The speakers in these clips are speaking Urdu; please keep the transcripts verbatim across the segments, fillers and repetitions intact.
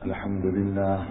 الحمد لله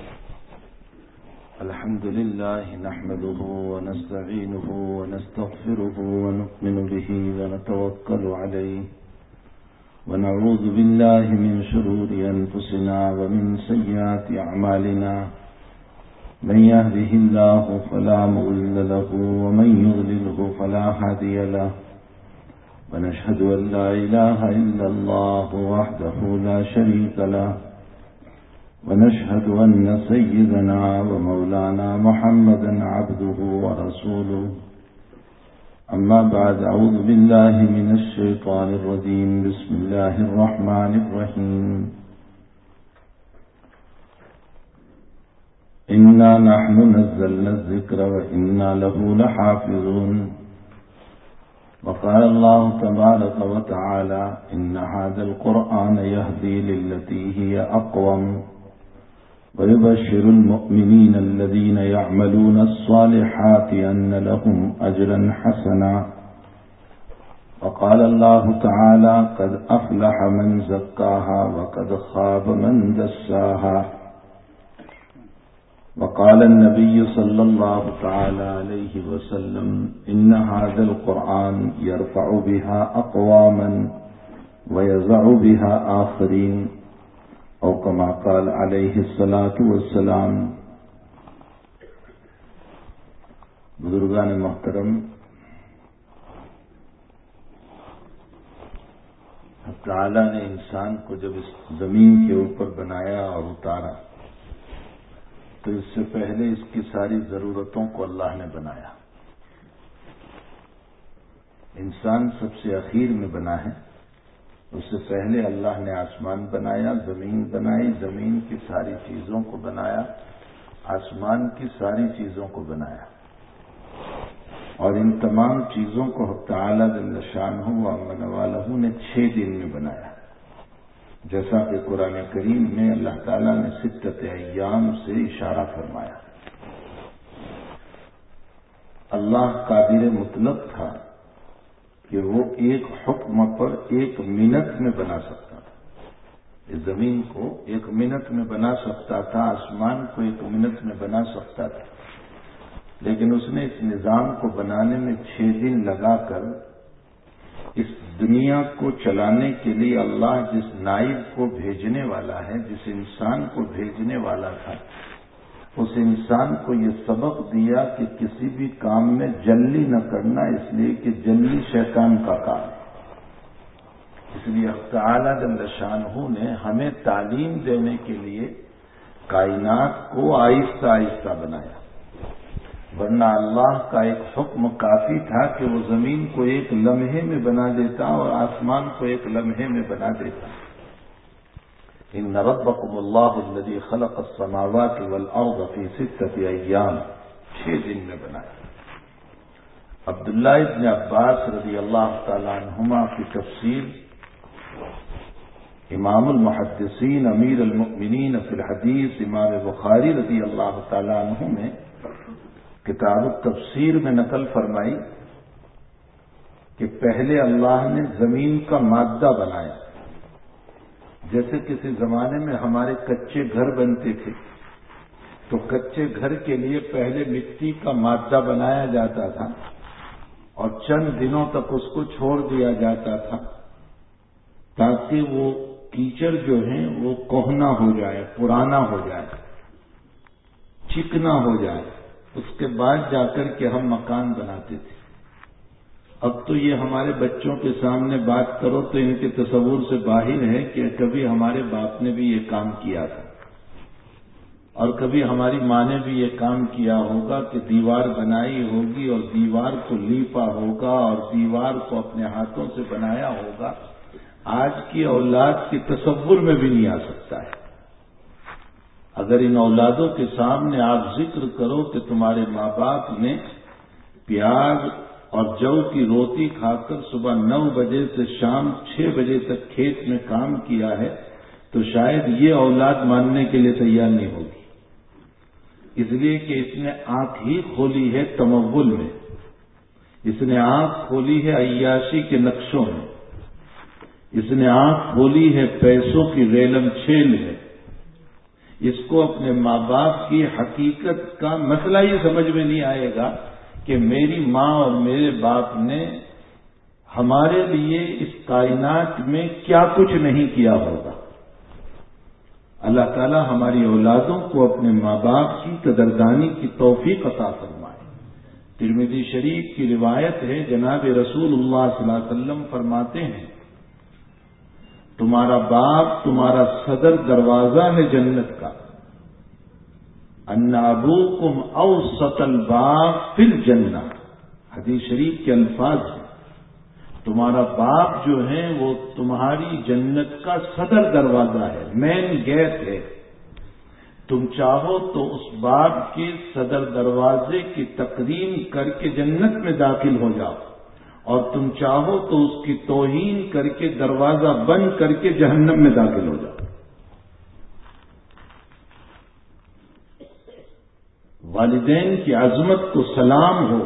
الحمد لله نحمده ونستعينه ونستغفره ونؤمن به ونتوكل عليه ونعوذ بالله من شرور أنفسنا ومن سيئات أعمالنا من يهده الله فلا مضل له ومن يضلله فلا هادي له ونشهد أن لا إله إلا الله وحده لا شريك له ونشهد أن سيدنا ومولانا محمدا عبده ورسوله أما بعد أعوذ بالله من الشيطان الرجيم بسم الله الرحمن الرحيم إنا نحن نزلنا الذكر وإنا له لحافظون وقال الله تبارك وتعالى إن هذا القرآن يهدي للتي هي أقوم ويبشر المؤمنين الذين يعملون الصالحات أن لهم أجرا حسنا وقال الله تعالى قد أفلح من زكاها وقد خاب من دساها وقال النبي صلى الله تعالى عليه وسلم إن هذا القرآن يرفع بها أقواما ويزع بها آخرين او كما قال علیہ الصلاۃ والسلام. بزرگان محترم، اللہ تعالی نے انسان کو جب اس زمین کے اوپر بنایا اور اتارا تو اس سے پہلے اس کی ساری ضرورتوں کو اللہ نے بنایا. انسان سب سے اخیر میں بنا ہے. اس سے پہلے اللہ نے آسمان بنایا، زمین بنائی، زمین کی ساری چیزوں کو بنایا، آسمان کی ساری چیزوں کو بنایا، اور ان تمام چیزوں کو حق تعالی جل شانہ و امن والہ نے چھ دن میں بنایا. جیسا کہ قرآن کریم میں اللہ تعالیٰ نے ستت ایام سے اشارہ فرمایا. اللہ قادر مطلق تھا کہ وہ ایک حکم پر ایک منٹ میں بنا سکتا تھا. اس زمین کو ایک منٹ میں بنا سکتا تھا، آسمان کو ایک منٹ میں بنا سکتا تھا، لیکن اس نے اس نظام کو بنانے میں چھ دن لگا کر اس دنیا کو چلانے کے لیے اللہ جس نائب کو بھیجنے والا ہے، جس انسان کو بھیجنے والا تھا، اس انسان کو یہ سبق دیا کہ کسی بھی کام میں جلدی نہ کرنا، اس لیے کہ جلدی شیطان کا کام ہے. اس لیے حق تعالی جل شانہ نے ہمیں تعلیم دینے کے لیے کائنات کو آہستہ آہستہ بنایا، ورنہ اللہ کا ایک حکم کافی تھا کہ وہ زمین کو ایک لمحے میں بنا دیتا اور آسمان کو ایک لمحے میں بنا دیتا. ان ربکم اللہ الذی خلق السماوات والارض فی ستۃ ایام، چھ دن میں بنایا. عبداللہ ابن عباس رضی اللہ تعالی عنہما کی تفسیر امام المحدثین امیر المؤمنین فی الحدیث امام بخاری رضی اللہ تعالی عنہ نے کتاب التفسیر میں نقل فرمائی کہ پہلے اللہ نے زمین کا مادہ بنایا. جیسے کسی زمانے میں ہمارے کچے گھر بنتے تھے تو کچے گھر کے لیے پہلے مٹی کا مادہ بنایا جاتا تھا اور چند دنوں تک اس کو چھوڑ دیا جاتا تھا تاکہ وہ کیچڑ جو ہیں وہ کوہنا ہو جائے، پرانا ہو جائے، چکنا ہو جائے. اس کے بعد جا کر کے ہم مکان بناتے تھے. اب تو یہ ہمارے بچوں کے سامنے بات کرو تو ان کے تصور سے باہر ہے کہ کبھی ہمارے باپ نے بھی یہ کام کیا تھا اور کبھی ہماری ماں نے بھی یہ کام کیا ہوگا کہ دیوار بنائی ہوگی اور دیوار کو لیپا ہوگا اور دیوار کو اپنے ہاتھوں سے بنایا ہوگا. آج کی اولاد کے تصور میں بھی نہیں آ سکتا ہے. اگر ان اولادوں کے سامنے آپ ذکر کرو کہ تمہارے ماں باپ نے پیاز اور جو کی روٹی کھا کر صبح نو بجے سے شام چھ بجے تک کھیت میں کام کیا ہے تو شاید یہ اولاد ماننے کے لیے تیار نہیں ہوگی. اس لیے کہ اس نے آنکھ ہی کھولی ہے تمول میں، اس نے آنکھ کھولی ہے عیاشی کے نقشوں میں، اس نے آنکھ کھولی ہے پیسوں کی ریلم چھیل میں، اس کو اپنے ماں باپ کی حقیقت کا مسئلہ ہی سمجھ میں نہیں آئے گا کہ میری ماں اور میرے باپ نے ہمارے لیے اس کائنات میں کیا کچھ نہیں کیا ہوگا۔ اللہ تعالی ہماری اولادوں کو اپنے ماں باپ کی قدردانی کی توفیق عطا فرمائے۔ ترمذی شریف کی روایت ہے، جناب رسول اللہ صلی اللہ علیہ وسلم فرماتے ہیں، تمہارا باپ تمہارا صدر دروازہ ہے جنت کا، ان ابوکم اوسط الباب فی الجنہ، حدیث شریف کے الفاظ ہیں، تمہارا باپ جو ہے وہ تمہاری جنت کا صدر دروازہ ہے، مین گیٹ ہے، تم چاہو تو اس باپ کے صدر دروازے کی تقدیم کر کے جنت میں داخل ہو جاؤ، اور تم چاہو تو اس کی توہین کر کے دروازہ بند کر کے جہنم میں داخل ہو جاؤ۔ والدین کی عظمت کو سلام ہو۔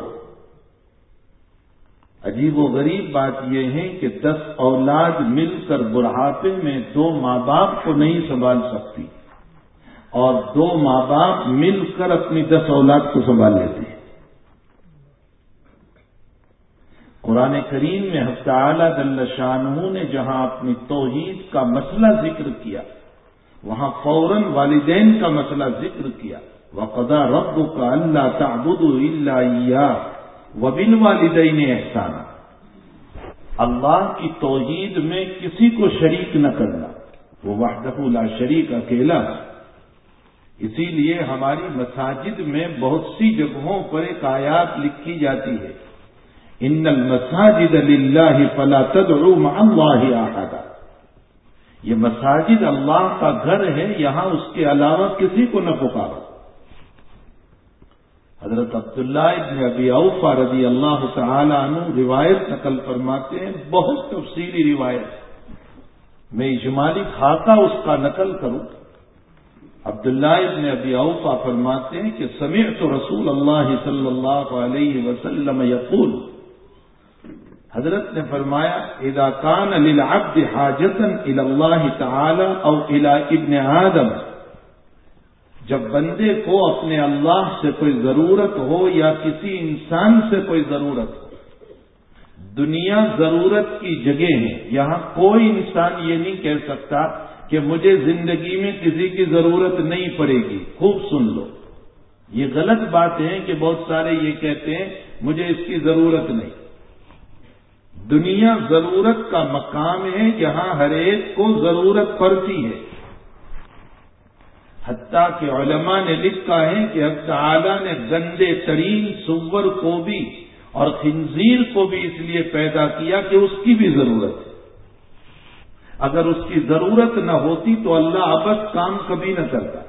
عجیب و غریب بات یہ ہے کہ دس اولاد مل کر بڑھاپے میں دو ماں باپ کو نہیں سنبھال سکتی، اور دو ماں باپ مل کر اپنی دس اولاد کو سنبھال لیتے ہیں۔ قرآن کریم میں حق تعالی جل شانہ نے جہاں اپنی توحید کا مسئلہ ذکر کیا، وہاں فوراً والدین کا مسئلہ ذکر کیا۔ وَقَضَىٰ رَبُّكَ أَلَّا تَعْبُدُوا إِلَّا إِيَّاهُ وَبِالْوَالِدَيْنِ إِحْسَانًا، اللہ کی توحید میں کسی کو شریک نہ کرنا، وہ وحدہ لا شریک اکیلا ہے۔ اسی لیے ہماری مساجد میں بہت سی جگہوں پر ایک آیات لکھی جاتی ہے، ان المساجد للہ فلا تدعوا مع اللہ احدا، یہ مساجد اللہ کا گھر ہے، یہاں اس کے علاوہ کسی کو نہ پکارو۔ حضرت عبداللہ ابن ابی اوفا رضی اللہ تعالی عنہ روایت نقل فرماتے ہیں، بہت تفصیلی روایت، میں اجمالی خاکہ اس کا نقل کروں۔ عبداللہ ابن ابی اوفا فرماتے ہیں کہ سمعت رسول اللہ صلی اللہ علیہ وسلم یقول، حضرت نے فرمایا، اذا کان للعبد حاجتا الی اللہ تعالی او الی ابن آدم، جب بندے کو اپنے اللہ سے کوئی ضرورت ہو یا کسی انسان سے کوئی ضرورت ہو، دنیا ضرورت کی جگہ ہے، یہاں کوئی انسان یہ نہیں کہہ سکتا کہ مجھے زندگی میں کسی کی ضرورت نہیں پڑے گی۔ خوب سن لو، یہ غلط بات ہے کہ بہت سارے یہ کہتے ہیں مجھے اس کی ضرورت نہیں۔ دنیا ضرورت کا مقام ہے، یہاں ہر ایک کو ضرورت پڑتی ہے، حتیٰ کہ علماء نے لکھا ہے کہ حق تعالی نے گندے ترین سور کو بھی اور خنزیر کو بھی اس لیے پیدا کیا کہ اس کی بھی ضرورت ہے، اگر اس کی ضرورت نہ ہوتی تو اللہ ابد کام کبھی نہ کرتا۔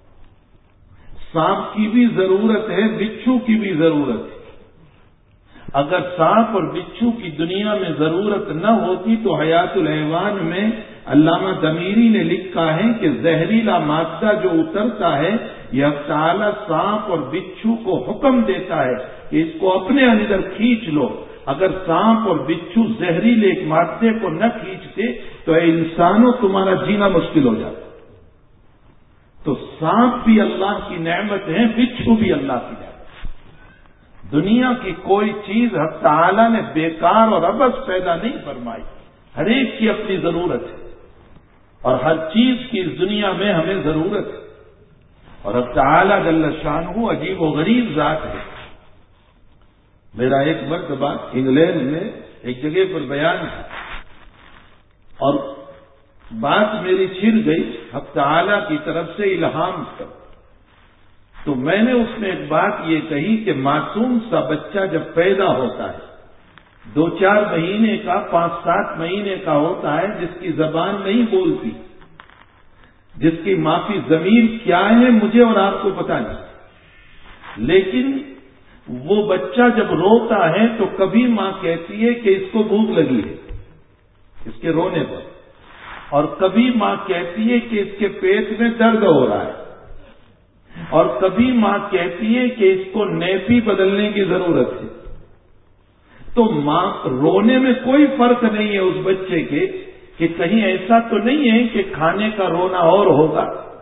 سانپ کی بھی ضرورت ہے، بچھو کی بھی ضرورت ہے، اگر سانپ اور بچھو کی دنیا میں ضرورت نہ ہوتی تو حیات الحیوان میں علامہ دمیری نے لکھا ہے کہ زہریلا مادہ جو اترتا ہے، یہ حق تعالی سانپ اور بچھو کو حکم دیتا ہے کہ اس کو اپنے اندر کھینچ لو۔ اگر سانپ اور بچھو زہریلے ایک مادے کو نہ کھینچتے تو اے انسانوں تمہارا جینا مشکل ہو جاتا۔ تو سانپ بھی اللہ کی نعمت ہے، بچھو بھی اللہ کی نعمت۔ دنیا کی کوئی چیز حق تعالی نے بیکار اور عبث پیدا نہیں فرمائی، ہر ایک کی اپنی ضرورت ہے، اور ہر چیز کی اس دنیا میں ہمیں ضرورت ہے، اور حق تعالی جل شانہ عجیب و غریب ذات ہے۔ میرا ایک مرتبہ انگلینڈ میں ایک جگہ پر بیان تھا، اور بات میری چھڑ گئی، حق تعالی کی طرف سے الہام تھا، تو میں نے اس میں ایک بات یہ کہی کہ معصوم سا بچہ جب پیدا ہوتا ہے، دو چار مہینے کا، پانچ سات مہینے کا ہوتا ہے، جس کی زبان نہیں بولتی، جس کی ماں کی ضمیر کیا ہے مجھے اور آپ کو پتہ نہیں، لیکن وہ بچہ جب روتا ہے تو کبھی ماں کہتی ہے کہ اس کو بھوک لگی ہے اس کے رونے پر، اور کبھی ماں کہتی ہے کہ اس کے پیٹ میں درد ہو رہا ہے، اور کبھی ماں کہتی ہے کہ اس کو نیپی بدلنے کی ضرورت ہے۔ تو ماں رونے میں کوئی فرق نہیں ہے اس بچے کے کہ کہیں ایسا تو نہیں ہے کہ کھانے کا رونا اور ہوگا،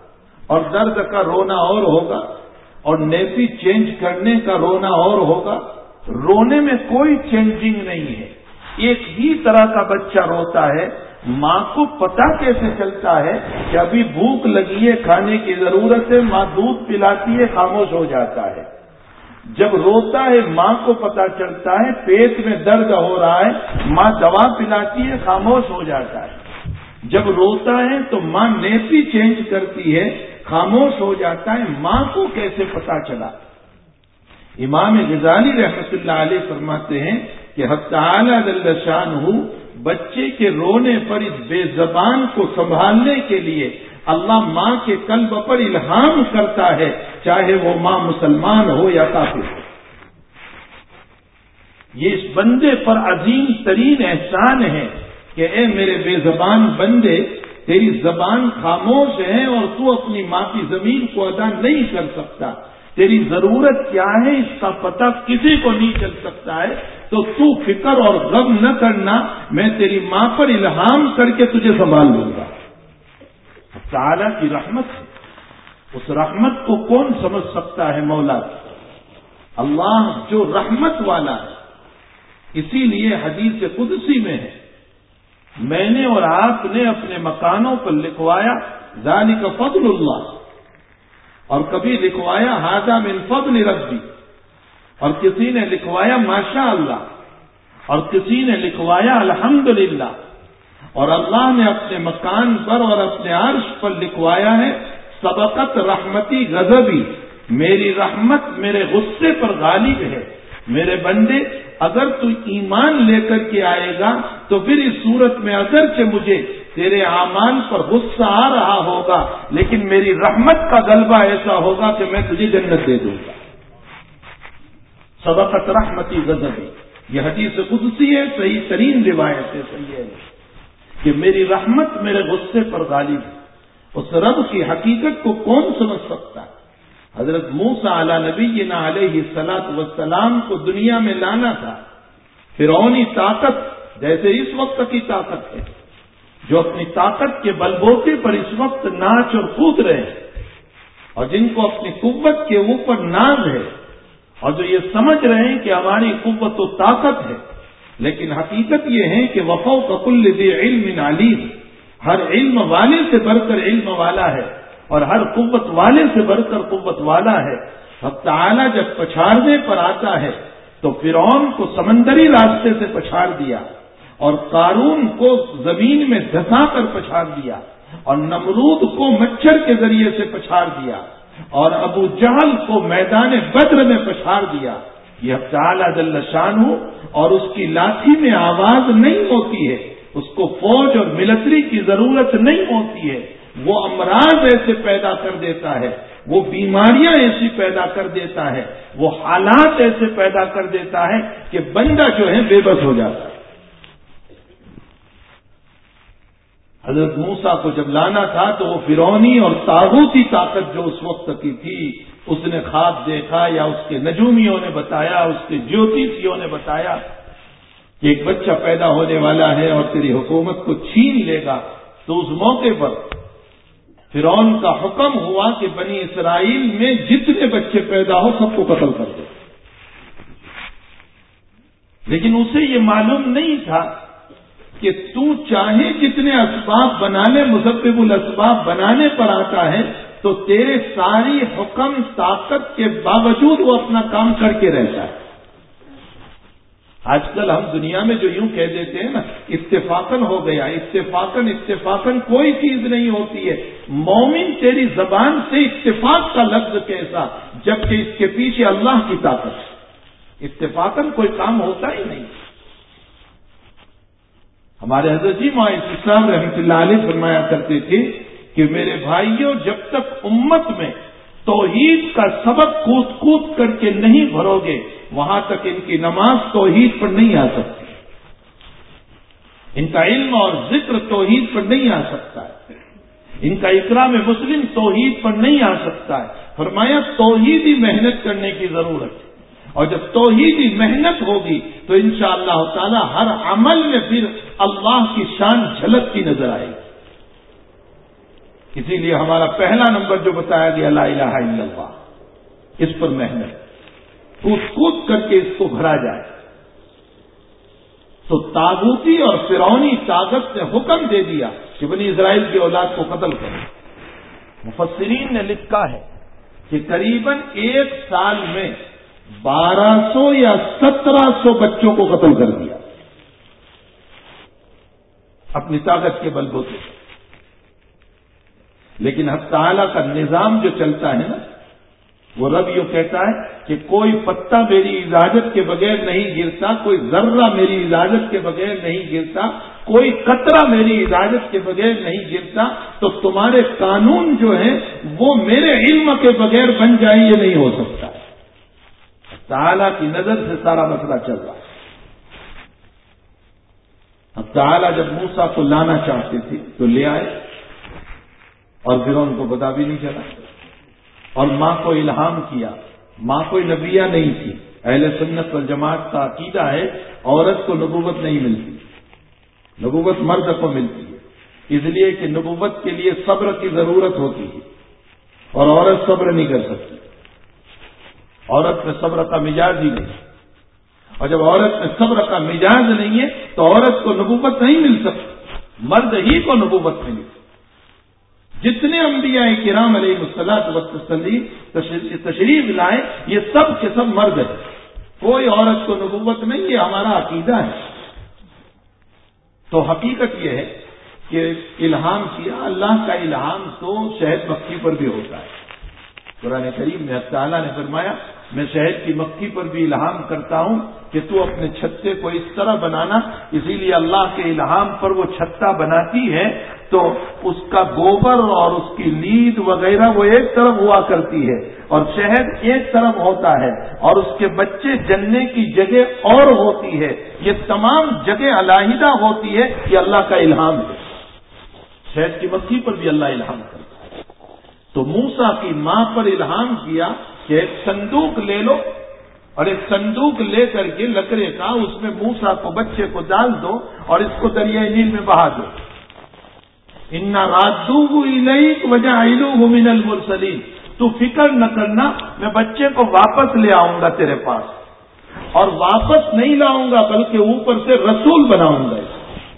اور درد کا رونا اور ہوگا اور نیپی چینج کرنے کا رونا اور ہوگا. رونے میں کوئی چینجنگ نہیں ہے. ایک ہی طرح کا بچہ روتا ہے. ماں کو پتا کیسے چلتا ہے کہ ابھی بھوک لگی ہے, کھانے کی ضرورت ہے, ماں دودھ پلاتی ہے, خاموش ہو جاتا ہے. جب روتا ہے ماں کو پتا چلتا ہے پیٹ میں درد ہو رہا ہے, ماں دوا پلاتی ہے, خاموش ہو جاتا ہے. جب روتا ہے تو ماں نیپی چینج کرتی ہے, خاموش ہو جاتا ہے. ماں کو کیسے پتا چلا؟ امام غزالی رحمت اللہ علیہ فرماتے ہیں کہ حق تعالی جل شانہ بچے کے رونے پر اس بے زبان کو سنبھالنے کے لیے اللہ ماں کے قلب پر الہام کرتا ہے, چاہے وہ ماں مسلمان ہو یا کافر ہو. یہ اس بندے پر عظیم ترین احسان ہے کہ اے میرے بے زبان بندے, تیری زبان خاموش ہے اور تو اپنی ماں کی زمین کو ادا نہیں کر سکتا. تیری ضرورت کیا ہے اس کا پتہ کسی کو نہیں چل سکتا ہے, تو تو فکر اور غم نہ کرنا, میں تیری ماں پر الہام کر کے تجھے سنبھال لوں گا. تعالیٰ کی رحمت ہے, اس رحمت کو کون سمجھ سکتا ہے؟ مولا اللہ جو رحمت والا ہے. اسی لیے حدیث قدسی میں ہے, میں نے اور آپ نے اپنے مکانوں پر لکھوایا ذالک فضل اللہ, اور کبھی لکھوایا ھذا من فضل ربی, اور کسی نے لکھوایا ماشاء اللہ, اور کسی نے لکھوایا الحمدللہ. اور اللہ نے اپنے مکان پر اور اپنے عرش پر لکھوایا ہے سبقت رحمتی غضبی, میری رحمت میرے غصے پر غالب ہے. میرے بندے اگر تو ایمان لے کر کے آئے گا تو پھر اس صورت میں اگرچہ مجھے تیرے اعمال پر غصہ آ رہا ہوگا, لیکن میری رحمت کا غلبہ ایسا ہوگا کہ میں تجھے جنت دے دوں گا. سبقت رحمتی غضبی, یہ حدیث قدسی ہے, صحیح ترین روایت ہے, صحیح ہے کہ میری رحمت میرے غصے پر غالب ہے. اس رب کی حقیقت کو کون سمجھ سکتا ہے؟ حضرت موسیٰ علی نبینا علیہ الصلاۃ والسلام کو دنیا میں لانا تھا. فرعونی طاقت جیسے اس وقت کی طاقت ہے, جو اپنی طاقت کے بلبوتے پر اس وقت ناچ اور کود رہے ہیں, اور جن کو اپنی قوت کے اوپر ناز ہے, اور جو یہ سمجھ رہے ہیں کہ ہماری قوت و طاقت ہے, لیکن حقیقت یہ ہے کہ وفوق کل ذی علم علیم, ہر علم والے سے بڑھ کر علم والا ہے, اور ہر قوت والے سے بڑھ کر قوت والا ہے. حق تعالی جب پچھاڑنے پر آتا ہے تو فرعون کو سمندری راستے سے پچھاڑ دیا, اور قارون کو زمین میں دھسا کر پچھاڑ دیا, اور نمرود کو مچھر کے ذریعے سے پچھاڑ دیا, اور ابو جہل کو میدان بدر میں پچھاڑ دیا. یہ حق تعالی جل شانہ, اور اس کی لاٹھی میں آواز نہیں ہوتی ہے, اس کو فوج اور ملٹری کی ضرورت نہیں ہوتی ہے. وہ امراض ایسے پیدا کر دیتا ہے, وہ بیماریاں ایسی پیدا کر دیتا ہے, وہ حالات ایسے پیدا کر دیتا ہے کہ بندہ جو ہے بے بس ہو جاتا ہے. حضرت موسیٰ کو جب لانا تھا تو وہ فرعونی اور طاغوتی طاقت جو اس وقت کی تھی, اس نے خواب دیکھا یا اس کے نجومیوں نے بتایا, اس کے جیوتیشیوں نے بتایا کہ ایک بچہ پیدا ہونے والا ہے اور تیری حکومت کو چھین لے گا. تو اس موقع پر فرعون کا حکم ہوا کہ بنی اسرائیل میں جتنے بچے پیدا ہو سب کو قتل کر دو. لیکن اسے یہ معلوم نہیں تھا کہ تو چاہے جتنے اسباب بنا لے, مسبب الاسباب بنانے پر آتا ہے تو تیرے ساری حکم طاقت کے باوجود وہ اپنا کام کر کے رہتا ہے. آج کل ہم دنیا میں جو یوں کہہ دیتے ہیں نا, اتفاقاً ہو گیا, اتفاقاً اتفاقاً کوئی چیز نہیں ہوتی ہے. مومن تیری زبان سے اتفاق کا لفظ کیسا, جبکہ اس کے پیچھے اللہ کی طاقت ہے. اتفاقاً کوئی کام ہوتا ہی نہیں. ہمارے حضرت جی معاذ اسلام رحمۃ اللہ علیہ فرمایا کرتے تھے کہ میرے بھائیوں, جب تک امت میں توحید کا سبق کود کود کر کے نہیں بھرو گے, وہاں تک ان کی نماز توحید پر نہیں آ سکتی, ان کا علم اور ذکر توحید پر نہیں آ سکتا ہے, ان کا اکرام مسلم توحید پر نہیں آ سکتا ہے. فرمایا توحیدی محنت کرنے کی ضرورت ہے, اور جب توحیدی محنت ہوگی تو انشاءاللہ تعالی ہر عمل میں پھر اللہ کی شان جھلکتی نظر آئے گی. اسی لیے ہمارا پہلا نمبر جو بتایا گیا لا الہ الا اللہ، اس پر محنت، کود کود کر کے اس کو بھرا جائے۔ تو طاغوتی اور فرعونی طاقت نے حکم دے دیا کہ بنی اسرائیل کی اولاد کو قتل کرو۔ مفسرین نے لکھا ہے کہ قریباً ایک سال میں بارہ سو یا سترہ سو بچوں کو قتل کر دیا اپنی طاقت کے بل بوتے۔ لیکن حق تعالیٰ کا نظام جو چلتا ہے نا، وہ رب یہ کہتا ہے کہ کوئی پتا میری اجازت کے بغیر نہیں گرتا، کوئی ذرہ میری اجازت کے بغیر نہیں گرتا، کوئی قطرہ میری اجازت کے بغیر نہیں گرتا، تو تمہارے قانون جو ہیں وہ میرے علم کے بغیر بن جائیں، یہ نہیں ہو سکتا۔ تعالیٰ کی نظر سے سارا مسئلہ چل رہا ہے۔ اب تعالیٰ جب موسیٰ کو لانا چاہتے تھے تو لے آئے، اور پھر ان کو پتا بھی نہیں چلا، اور ماں کو الہام کیا۔ ماں کوئی نبیہ نہیں تھی۔ اہل سنت والجماعت کا عقیدہ ہے عورت کو نبوت نہیں ملتی، نبوت مرد کو ملتی ہے، اس لیے کہ نبوت کے لیے صبر کی ضرورت ہوتی ہے، اور عورت صبر نہیں کر سکتی۔ عورت میں صبر کا مزاج ہی نہیں، اور جب عورت میں صبر کا مزاج نہیں ہے تو عورت کو نبوت نہیں مل سکتی، مرد ہی کو نبوت ملی۔ جتنے انبیاء کرام علیہ الصلوۃ والتسلیم تشریف لائے یہ سب کے سب مرد ہیں، کوئی عورت کو نبوت نہیں، یہ ہمارا عقیدہ ہے۔ تو حقیقت یہ ہے کہ الہام کیا، اللہ کا الہام تو شہد مکھی پر بھی ہوتا ہے۔ قرآن کریم میں اللہ تعالیٰ نے فرمایا میں شہد کی مکھی پر بھی الہام کرتا ہوں کہ تو اپنے چھتے کو اس طرح بنانا، اسی لیے اللہ کے الہام پر وہ چھتا بناتی ہے تو اس کا گوبر اور اس کی لید وغیرہ وہ ایک طرف ہوا کرتی ہے اور شہد ایک طرف ہوتا ہے، اور اس کے بچے جننے کی جگہ اور ہوتی ہے، یہ تمام جگہ علیحدہ ہوتی ہے، یہ اللہ کا الہام ہے۔ شہد کی مکھی پر بھی اللہ الہام کرتا ہے۔ تو موسیٰ کی ماں پر الہام کیا کہ ایک صندوق لے لو، اور ایک صندوق لے کر کے لکڑے کا اس میں موسیٰ کو بچے کو ڈال دو اور اس کو دریائے نیل میں بہا دو۔ اِنَّا رَادُّوهُ إِلَيْكَ وَجَاعِلُوهُ مِنَ الْمُرْسَلِينَ، تو فکر نہ کرنا، میں بچے کو واپس لے آؤں گا تیرے پاس، اور واپس نہیں لاؤں گا بلکہ اوپر سے رسول بناؤں گا۔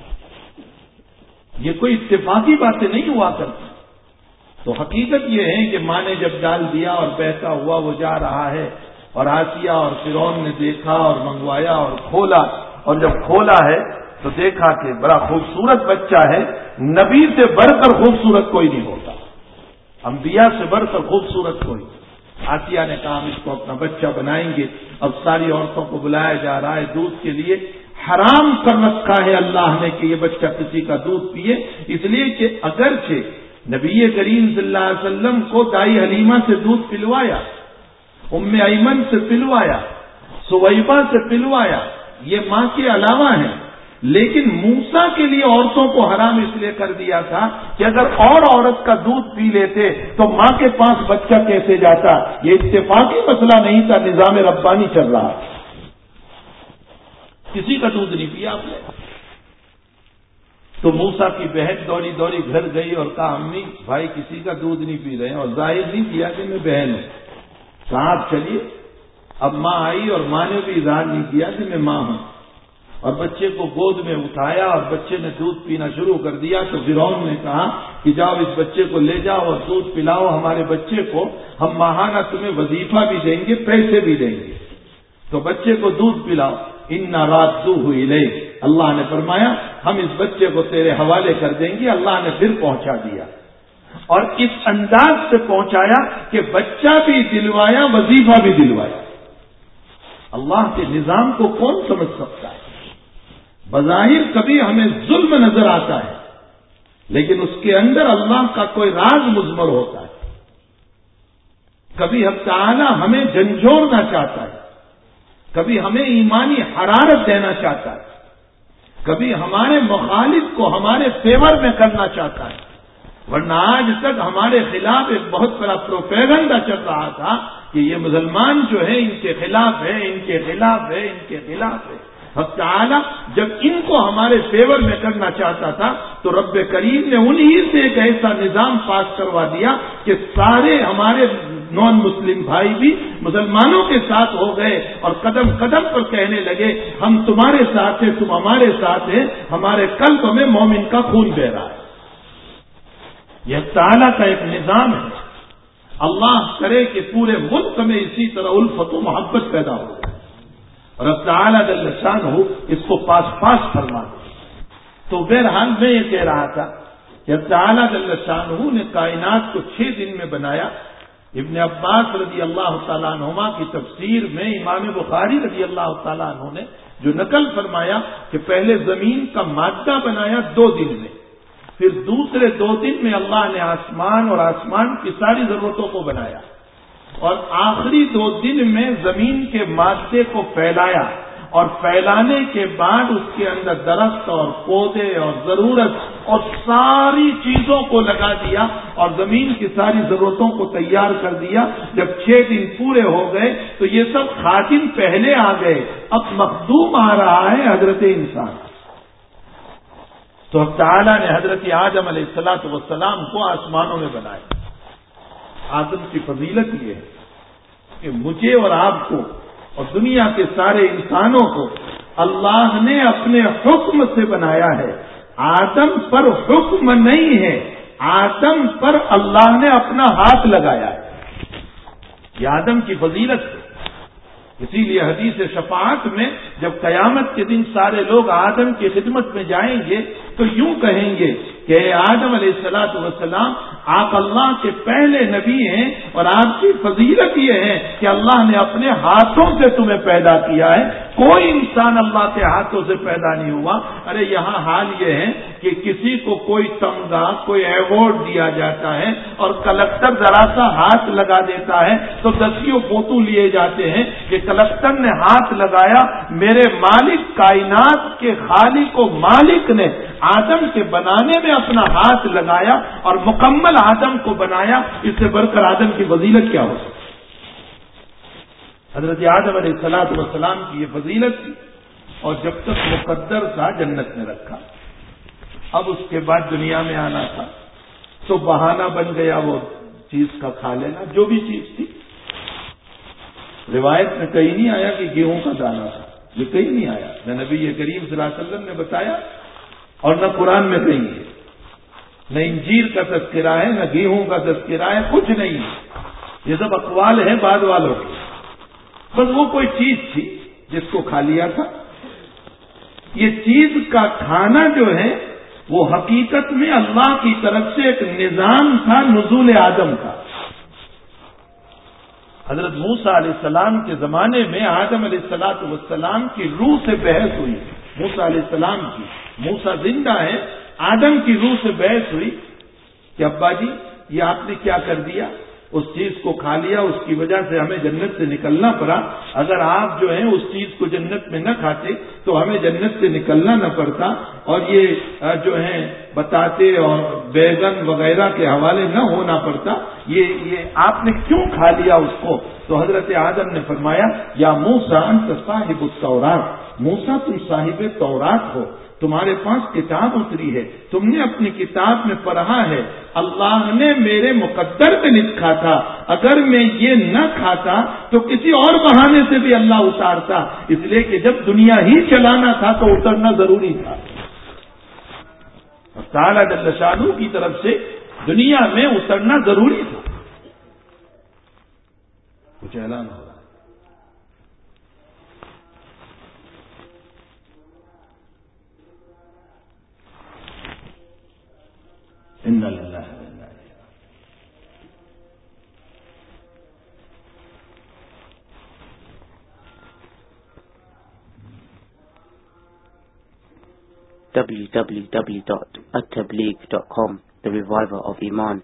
یہ کوئی اتفاقی باتیں نہیں ہوا کرتی۔ تو حقیقت یہ ہے کہ ماں نے جب ڈال دیا اور بہتا ہوا وہ جا رہا ہے، اور آسیہ اور فرعون نے دیکھا اور منگوایا اور کھولا، اور جب کھولا ہے تو دیکھا کہ بڑا خوبصورت بچہ ہے، نبی سے بڑھ کر خوبصورت کوئی نہیں ہوتا، انبیاء سے بڑھ کر خوبصورت کوئی۔ آسیہ نے کہا ہم اس کو اپنا بچہ بنائیں گے۔ اب ساری عورتوں کو بلایا جا رہا ہے دودھ کے لیے، حرام کر رکھا ہے اللہ نے کہ یہ بچہ کسی کا دودھ پیے، اس لیے کہ اگرچہ نبی کریم صلی اللہ علیہ وسلم کو دائی حلیمہ سے دودھ پلوایا، ام ایمن سے پلوایا، سویبہ سے پلوایا، یہ ماں کے علاوہ ہیں، لیکن موسیٰ کے لیے عورتوں کو حرام اس لیے کر دیا تھا کہ اگر اور عورت کا دودھ پی لیتے تو ماں کے پاس بچہ کیسے جاتا، یہ اتفاقی مسئلہ نہیں تھا، نظام ربانی چل رہا۔ کسی کا دودھ نہیں پیا آپ نے۔ تو موسیٰ کی بہن دوڑی دوڑی گھر گئی اور کہا امی بھائی کسی کا دودھ نہیں پی رہے ہیں، اور ظاہر نہیں کیا کہ میں بہن ہوں۔ کہا آپ چلیے۔ اب ماں آئی اور ماں نے بھی اظہار نہیں کیا کہ میں ماں ہوں، اور بچے کو گود میں اٹھایا اور بچے نے دودھ پینا شروع کر دیا۔ تو فرعون نے کہا کہ جاؤ اس بچے کو لے جاؤ اور دودھ پلاؤ ہمارے بچے کو، ہم ماہانہ تمہیں وظیفہ بھی دیں گے، پیسے بھی دیں گے، تو بچے کو دودھ پلاؤ۔ اِنَّا رَادُّوهُ إِلَيْكَ، اللہ نے فرمایا ہم اس بچے کو تیرے حوالے کر دیں گے۔ اللہ نے پھر پہنچا دیا، اور اس انداز سے پہنچایا کہ بچہ بھی دلوایا، وظیفہ بھی دلوایا۔ اللہ کے نظام کو کون سمجھ سکتا ہے؟ بظاہر کبھی ہمیں ظلم نظر آتا ہے، لیکن اس کے اندر اللہ کا کوئی راز مضمر ہوتا ہے۔ کبھی حق تعالی ہمیں جھنجھوڑنا چاہتا ہے، کبھی ہمیں ایمانی حرارت دینا چاہتا ہے، کبھی ہمارے مخالف کو ہمارے فیور میں کرنا چاہتا ہے۔ ورنہ آج تک ہمارے خلاف ایک بہت بڑا پروپیگنڈا چل رہا تھا کہ یہ مسلمان جو ہے ان کے خلاف ہے، ان کے خلاف ہے، ان کے خلاف ہے۔ حق تعالی جب ان کو ہمارے فیور میں کرنا چاہتا تھا تو رب کریم نے انہی سے ایک ایسا نظام پاس کروا دیا کہ سارے ہمارے نان مسلم بھائی بھی مسلمانوں کے ساتھ ہو گئے اور قدم قدم پر کہنے لگے ہم تمہارے ساتھ ہیں، تم ہمارے ساتھ ہیں، ہمارے قلب میں مومن کا خون بہ رہا ہے۔ یہ تعالیٰ کا ایک نظام ہے۔ اللہ کرے کہ پورے ملک میں اسی طرح الفت و محبت پیدا ہو جائے اور اب تعالیٰ جل شانہ اس کو پاس پاس فرما دے۔ تو بہرحال میں یہ کہہ رہا تھا کہ تعالیٰ جل شانہ نے کائنات کو چھ دن میں بنایا۔ ابن عباس رضی اللہ تعالیٰ عنہما کی تفسیر میں امام بخاری رضی اللہ تعالیٰ عنہ نے جو نقل فرمایا کہ پہلے زمین کا مادہ بنایا دو دن میں، پھر دوسرے دو دن میں اللہ نے آسمان اور آسمان کی ساری ضرورتوں کو بنایا، اور آخری دو دن میں زمین کے مادے کو پھیلایا، اور پھیلانے کے بعد اس کے اندر درخت اور پودے اور ضرورت اور ساری چیزوں کو لگا دیا اور زمین کی ساری ضرورتوں کو تیار کر دیا۔ جب چھ دن پورے ہو گئے تو یہ سب خادم پہلے آ گئے، اب مخدوم آ رہا ہے حضرت انسان۔ تو اب تعالیٰ نے حضرت آدم علیہ الصلوۃ والسلام کو آسمانوں میں بنایا۔ آدم کی فضیلت یہ ہے کہ مجھے اور آپ کو اور دنیا کے سارے انسانوں کو اللہ نے اپنے حکم سے بنایا ہے۔ آدم پر حکم نہیں ہے، آدم پر اللہ نے اپنا ہاتھ لگایا ہے۔ یہ آدم کی فضیلت ہے۔ اسی لیے حدیث شفاعت میں جب قیامت کے دن سارے لوگ آدم کی خدمت میں جائیں گے تو یوں کہیں گے کہ اے آدم علیہ الصلوۃ والسلام، آپ اللہ کے پہلے نبی ہیں اور آپ کی فضیلت یہ ہے کہ اللہ نے اپنے ہاتھوں سے تمہیں پیدا کیا ہے، کوئی انسان اللہ کے ہاتھوں سے پیدا نہیں ہوا۔ ارے یہاں حال یہ ہے کہ کسی کو کوئی تمغہ، کوئی ایوارڈ دیا جاتا ہے اور کلکٹر ذرا سا ہاتھ لگا دیتا ہے تو دسیوں فوٹو لیے جاتے ہیں کہ کلکٹر نے ہاتھ لگایا، میرے مالک کائنات کے خالق و مالک نے آدم کے بنانے میں اپنا ہاتھ لگایا اور مکمل آدم کو بنایا۔ اس سے بڑھ کر آدم کی فضیلت کیا ہو سکتی؟ حضرت آدم علیہ الصلوۃ والسلام کی یہ فضیلت تھی، اور جب تک مقدر تھا جنت میں رکھا، اب اس کے بعد دنیا میں آنا تھا تو بہانہ بن گیا وہ چیز کا کھا لینا، جو بھی چیز تھی۔ روایت میں کہیں نہیں آیا کہ گیہوں کا دانہ تھا، یہ کہیں نہیں آیا، نہ نبی کریم صلی اللہ علیہ وسلم نے بتایا اور نہ قرآن میں کہیں ہے، نہ انجیل کا تذکرہ ہے، نہ گیہوں کا تذکرہ ہے، کچھ نہیں ہے۔ یہ سب اقوال ہیں بعد والوں کے، بس وہ کوئی چیز تھی جس کو کھا لیا تھا۔ یہ چیز کا کھانا جو ہے وہ حقیقت میں اللہ کی طرف سے ایک نظام تھا نزول آدم کا۔ حضرت موسیٰ علیہ السلام کے زمانے میں آدم علیہ الصلوۃ والسلام کی روح سے بحث ہوئی، موسیٰ علیہ السلام کی، موسیٰ زندہ ہے، آدم کی روح سے بحث ہوئی کہ ابا جی یہ آپ نے کیا کر دیا، اس چیز کو کھا لیا، اس کی وجہ سے ہمیں جنت سے نکلنا پڑا، اگر آپ جو ہیں اس چیز کو جنت میں نہ کھاتے تو ہمیں جنت سے نکلنا نہ پڑتا، اور یہ جو ہیں بتاتے اور بیگن وغیرہ کے حوالے نہ ہونا پڑتا، یہ یہ آپ نے کیوں کھا لیا اس کو؟ تو حضرت آدم نے فرمایا یا موسیٰ انت صاحب التورات، موسیٰ تم صاحب تورات ہو، تمہارے پاس کتاب اتری ہے، تم نے اپنی کتاب میں پڑھا ہے، اللہ نے میرے مقدر میں لکھا تھا، اگر میں یہ نہ کھاتا تو کسی اور بہانے سے بھی اللہ اتارتا، اس لیے کہ جب دنیا ہی چلانا تھا تو اترنا ضروری تھا۔ اور تعالیٰ جل شانہ کی طرف سے دنیا میں اترنا ضروری تھا۔ کچھ اعلان ہو رہا ہے۔ ان للہ و انا الیہ راجعون۔ w w w dot at tabligh dot com, the reviver of Iman.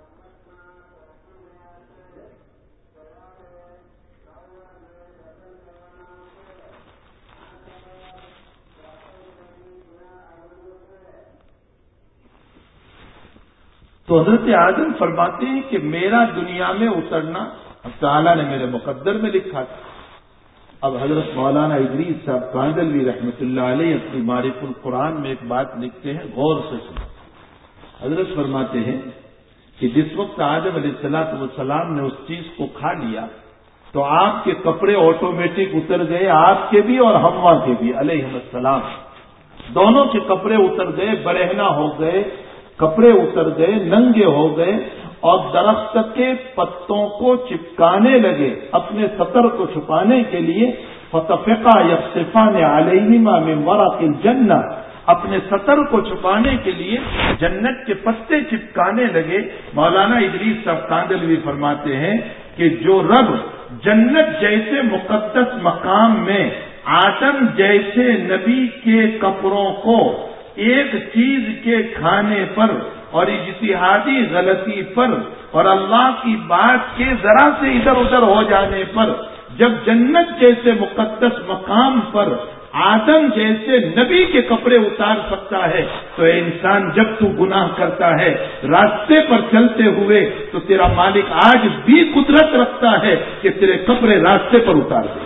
تو حضرت آدم فرماتے ہیں کہ میرا دنیا میں اترنا تعالیٰ نے میرے مقدر میں لکھا تھا، اب حضرت مولانا ادریس صاحب کاندلوی رحمۃ اللہ علیہ اپنی معرف القرآن میں ایک بات لکھتے ہیں، غور سے سنو۔ حضرت فرماتے ہیں کہ جس وقت آدم علیہ الصلوۃ والسلام نے اس چیز کو کھا لیا تو آپ کے کپڑے آٹومیٹک اتر گئے، آپ کے بھی اور حوا کے بھی علیہ السلام، دونوں کے کپڑے اتر گئے، برہنہ ہو گئے، کپڑے اتر گئے، ننگے ہو گئے اور درخت کے پتوں کو چپکانے لگے اپنے سطر کو چھپانے کے لیے۔ فطفقا یخصفان علیہما من ورق الجنہ، اپنے سطر کو چھپانے کے لیے جنت کے پتے چپکانے لگے۔ مولانا ادریس صاحب کاندلوی فرماتے ہیں کہ جو رب جنت جیسے مقدس مقام میں آدم جیسے نبی کے کپڑوں کو ایک چیز کے کھانے پر اور اجتہادی غلطی پر اور اللہ کی بات کے ذرا سے ادھر ادھر ہو جانے پر جب جنت جیسے مقدس مقام پر آدم جیسے نبی کے کپڑے اتار سکتا ہے، تو اے انسان جب تو گناہ کرتا ہے راستے پر چلتے ہوئے تو تیرا مالک آج بھی قدرت رکھتا ہے کہ تیرے کپڑے راستے پر اتار دے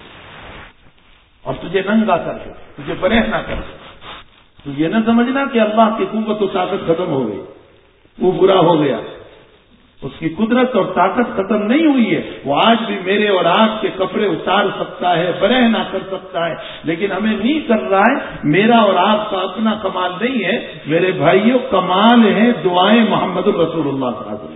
اور تجھے ننگا کر دے، تجھے برہنہ کر دے۔ تو یہ نہ سمجھنا کہ اللہ کی قوت و طاقت ختم ہو گئی، وہ برا ہو گیا، اس کی قدرت اور طاقت ختم نہیں ہوئی ہے، وہ آج بھی میرے اور آپ کے کپڑے اتار سکتا ہے، برہنہ کر سکتا ہے، لیکن ہمیں نہیں کر رہا ہے۔ میرا اور آپ کا اپنا کمال نہیں ہے میرے بھائیوں، کمال ہے دعائیں محمد الرسول اللہ صلی اللہ علیہ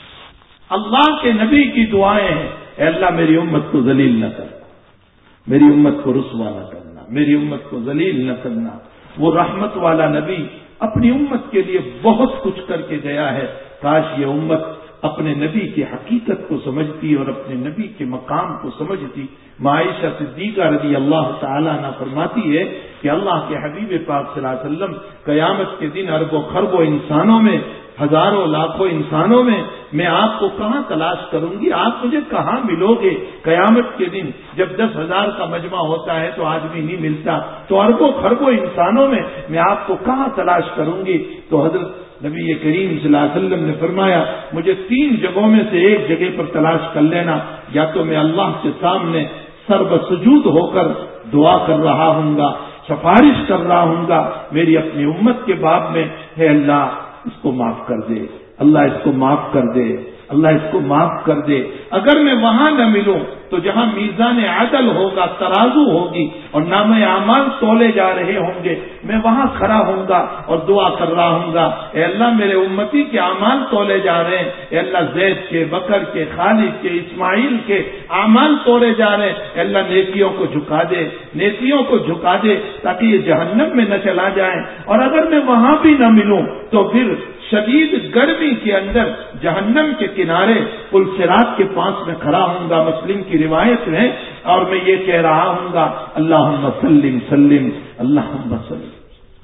وسلم، اللہ کے نبی کی دعائیں ہیں۔ اے اللہ میری امت کو ذلیل نہ کر، میری امت کو رسوا نہ کرنا، میری امت کو ذلیل نہ کرنا۔ وہ رحمت والا نبی اپنی امت کے لیے بہت کچھ کر کے گیا ہے، کاش یہ امت اپنے نبی کی حقیقت کو سمجھتی اور اپنے نبی کے مقام کو سمجھتی۔ عائشہ صدیقہ رضی اللہ تعالیٰ عنہ فرماتی ہے کہ اللہ کے حبیب پاک صلی اللہ علیہ وسلم قیامت کے دن اربوں خربوں انسانوں میں، ہزاروں لاکھوں انسانوں میں میں آپ کو کہاں تلاش کروں گی، آپ مجھے کہاں ملو گے؟ قیامت کے دن جب دس ہزار کا مجمع ہوتا ہے تو آدمی نہیں ملتا، تو اربوں خربوں انسانوں میں میں آپ کو کہاں تلاش کروں گی؟ تو حضرت نبی کریم صلی اللہ علیہ وسلم نے فرمایا مجھے تین جگہوں میں سے ایک جگہ پر تلاش کر لینا، یا تو میں اللہ کے سامنے سر بسجود ہو کر دعا کر رہا ہوں گا، سفارش کر رہا ہوں گا میری اپنی امت کے باب میں، ہے اللہ اس کو معاف کر دے، اللہ اس کو معاف کر دے، اللہ اس کو معاف کر دے۔ اگر میں وہاں نہ ملوں تو جہاں میزان عدل ہوگا، ترازو ہوگی اور نام اعمال تولے جا رہے ہوں گے، میں وہاں کھڑا ہوں گا اور دعا کر رہا ہوں گا، اے اللہ میرے امتی کے اعمال تولے جا رہے ہیں، اے اللہ زید کے، بکر کے، خالد کے، اسماعیل کے اعمال تولے جا رہے ہیں، اے اللہ نیکیوں کو جھکا دے، نیکیوں کو جھکا دے تاکہ یہ جہنم میں نہ چلا جائیں۔ اور اگر میں وہاں بھی نہ ملوں تو پھر شدید گرمی کے اندر جہنم کے کنارے پل صراط کے پاس میں کھڑا ہوں گا، مسلم کی روایت ہے، اور میں یہ کہہ رہا ہوں گا اللہم سلم سلم اللہم سلم،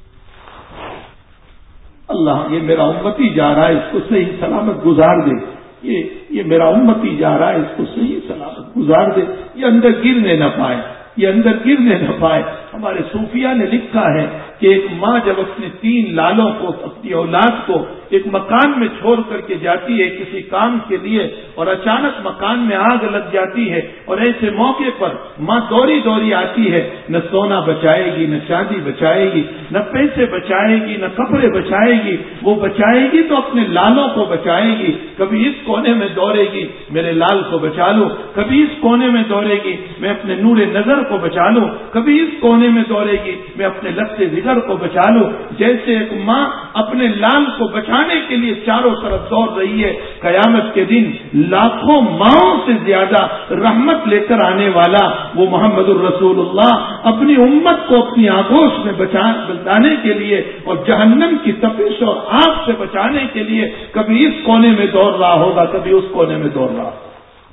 اللہ یہ میرا امتی جا رہا ہے اس کو صحیح سلامت گزار دے، یہ یہ میرا امتی جا رہا ہے اس کو صحیح سلامت گزار دے، یہ اندر گرنے نہ پائے، یہ اندر گرنے نہ پائے۔ ہمارے صوفیہ نے لکھا ہے کہ ایک ماں جب اپنے تین لالوں کو، اپنی اولاد کو ایک مکان میں چھوڑ کر کے جاتی ہے کسی کام کے لیے اور اچانک مکان میں آگ لگ جاتی ہے، اور ایسے موقع پر ماں دوری دوری آتی ہے، نہ سونا بچائے گی، نہ چاندی بچائے گی، نہ پیسے بچائے گی، نہ کپڑے بچائے گی، وہ بچائے گی تو اپنے لالوں کو بچائے گی۔ کبھی اس کونے میں دوڑے گی میرے لال کو بچا لوں، کبھی اس کونے میں دوڑے گی میں اپنے نور نظر کو بچا لوں، کبھی اس کونے میں دوڑے گی میں اپنے لفظ ذکر کو بچا لوں۔ جیسے ایک ماں اپنے لال کو بچانے کے لیے چاروں طرف دوڑ رہی ہے، قیامت کے دن لاکھوں ماؤں سے زیادہ رحمت لے کر آنے والا وہ محمد الرسول اللہ اپنی امت کو اپنی آغوش میں بچانے کے لیے اور جہنم کی تپش اور آگ سے بچانے کے لیے کبھی اس کونے میں دوڑ رہا ہوگا، کبھی اس کونے میں دوڑ رہا ہوگا۔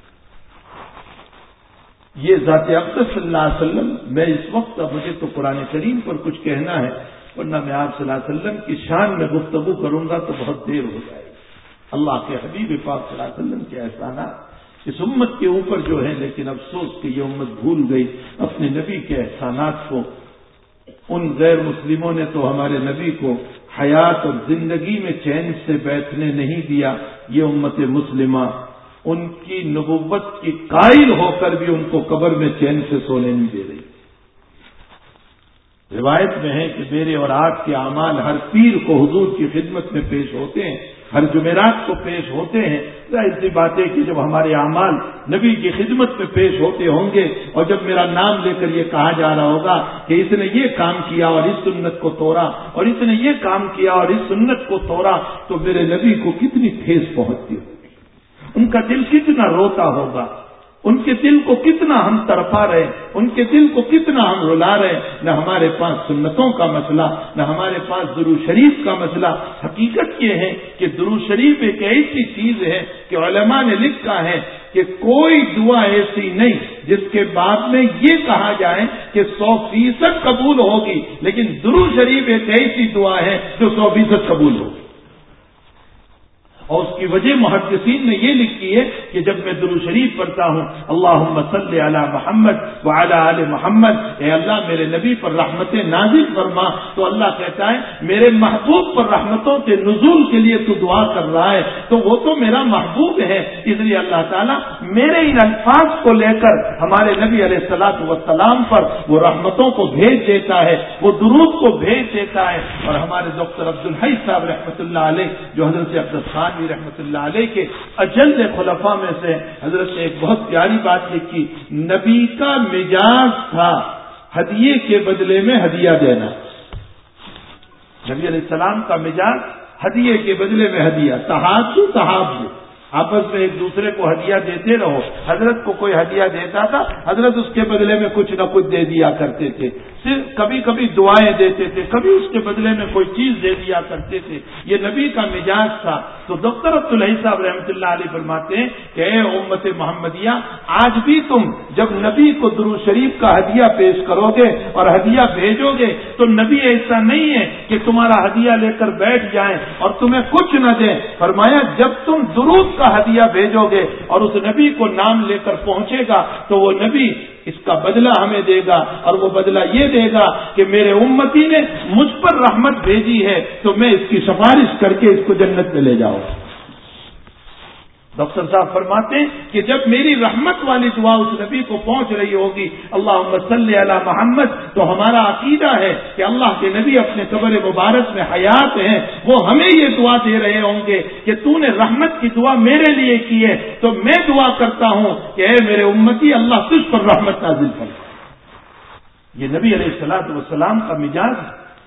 یہ ذات اقدس صلی اللہ علیہ وسلم، میں اس وقت مجھے تو قرآن کریم پر کچھ کہنا ہے، ورنہ میں آپ صلی اللہ علیہ وسلم کی شان میں گفتگو کروں گا تو بہت دیر ہو جائے گی۔ اللہ کے حبیب پاک صلی اللہ علیہ وسلم کے احسانات اس امت کے اوپر جو ہے، لیکن افسوس کہ یہ امت بھول گئی اپنے نبی کے احسانات کو۔ ان غیر مسلموں نے تو ہمارے نبی کو حیات اور زندگی میں چین سے بیٹھنے نہیں دیا، یہ امت مسلمہ ان کی نبوت کی قائل ہو کر بھی ان کو قبر میں چین سے سونے نہیں دے رہی. روایت میں ہے کہ میرے اور آپ کے اعمال ہر پیر کو حضور کی خدمت میں پیش ہوتے ہیں، ہر جمعرات کو پیش ہوتے ہیں. ظاہر سی بات ہے کہ جب ہمارے اعمال نبی کی خدمت میں پیش ہوتے ہوں گے اور جب میرا نام لے کر یہ کہا جا رہا ہوگا کہ اس نے یہ کام کیا اور اس سنت کو توڑا اور اس نے یہ کام کیا اور اس سنت کو توڑا، تو میرے نبی کو کتنی ٹھیس پہنچتی ہوگی، ان کا دل کتنا روتا ہوگا، ان کے دل کو کتنا ہم تڑپا رہے، ان کے دل کو کتنا ہم رلا رہے. نہ ہمارے پاس سنتوں کا مسئلہ، نہ ہمارے پاس درود شریف کا مسئلہ. حقیقت یہ ہے کہ درود شریف ایک ایسی چیز ہے کہ علماء نے لکھا ہے کہ کوئی دعا ایسی نہیں جس کے بعد میں یہ کہا جائے کہ سو فیصد قبول ہوگی، لیکن درود شریف ایک ایسی دعا ہے جو سو فیصد قبول ہوگی. اور اس کی وجہ محدثین نے یہ لکھی ہے کہ جب میں درود شریف پڑھتا ہوں اللہم صلی علی محمد وعلی آل محمد، اے اللہ میرے نبی پر رحمتیں نازل فرما، تو اللہ کہتا ہے میرے محبوب پر رحمتوں کے نزول کے لیے تو دعا کر رہا ہے تو وہ تو میرا محبوب ہے. اس لیے اللہ تعالیٰ میرے ان الفاظ کو لے کر ہمارے نبی علیہ الصلوۃ والسلام پر وہ رحمتوں کو بھیج دیتا ہے، وہ درود کو بھیج دیتا ہے. اور ہمارے ڈاکٹر عبدالحی صاحب رحمۃ اللہ علیہ جو حضرت عبدالخان رحمۃ اللہ علیہ کے اجل خلفاء میں سے، حضرت نے ایک بہت پیاری بات لکھی. نبی کا مزاج تھا ہدیے کے بدلے میں ہدیہ دینا. نبی علیہ السلام کا مزاج ہدیے کے بدلے میں ہدیہ، تحاسو تحابو، آپس میں ایک دوسرے کو ہدیہ دیتے رہو. حضرت کو کوئی ہدیہ دیتا تھا، حضرت اس کے بدلے میں کچھ نہ کچھ دے دیا کرتے تھے. صرف کبھی کبھی دعائیں دیتے تھے، کبھی اس کے بدلے میں کوئی چیز دے دیا کرتے تھے. یہ نبی کا مزاج تھا. تو ڈاکٹر عبدالحی صاحب رحمۃ اللہ علیہ فرماتے ہیں کہ اے امت محمدیہ، آج بھی تم جب نبی کو درود شریف کا ہدیہ پیش کرو گے اور ہدیہ بھیجو گے تو نبی ایسا نہیں ہے کہ تمہارا ہدیہ لے کر بیٹھ جائیں اور تمہیں کچھ نہ دیں. فرمایا جب تم درود کا ہدیہ بھیجو گے اور اس نبی کو نام لے کر پہنچے گا تو وہ نبی اس کا بدلہ ہمیں دے گا، اور وہ بدلہ یہ دے گا کہ میرے امتی نے مجھ پر رحمت بھیجی ہے تو میں اس کی سفارش کر کے اس کو جنت میں لے جاؤں. ڈاکٹر صاحب فرماتے ہیں کہ جب میری رحمت والی دعا اس نبی کو پہنچ رہی ہوگی اللہم صلی علی محمد، تو ہمارا عقیدہ ہے کہ اللہ کے نبی اپنے قبر مبارک میں حیات ہیں، وہ ہمیں یہ دعا دے رہے ہوں گے کہ تو نے رحمت کی دعا میرے لیے کی ہے تو میں دعا کرتا ہوں کہ اے میرے امتی اللہ تجھ پر رحمت نازل فرمائے. یہ نبی علیہ الصلوۃ والسلام کا مزاج.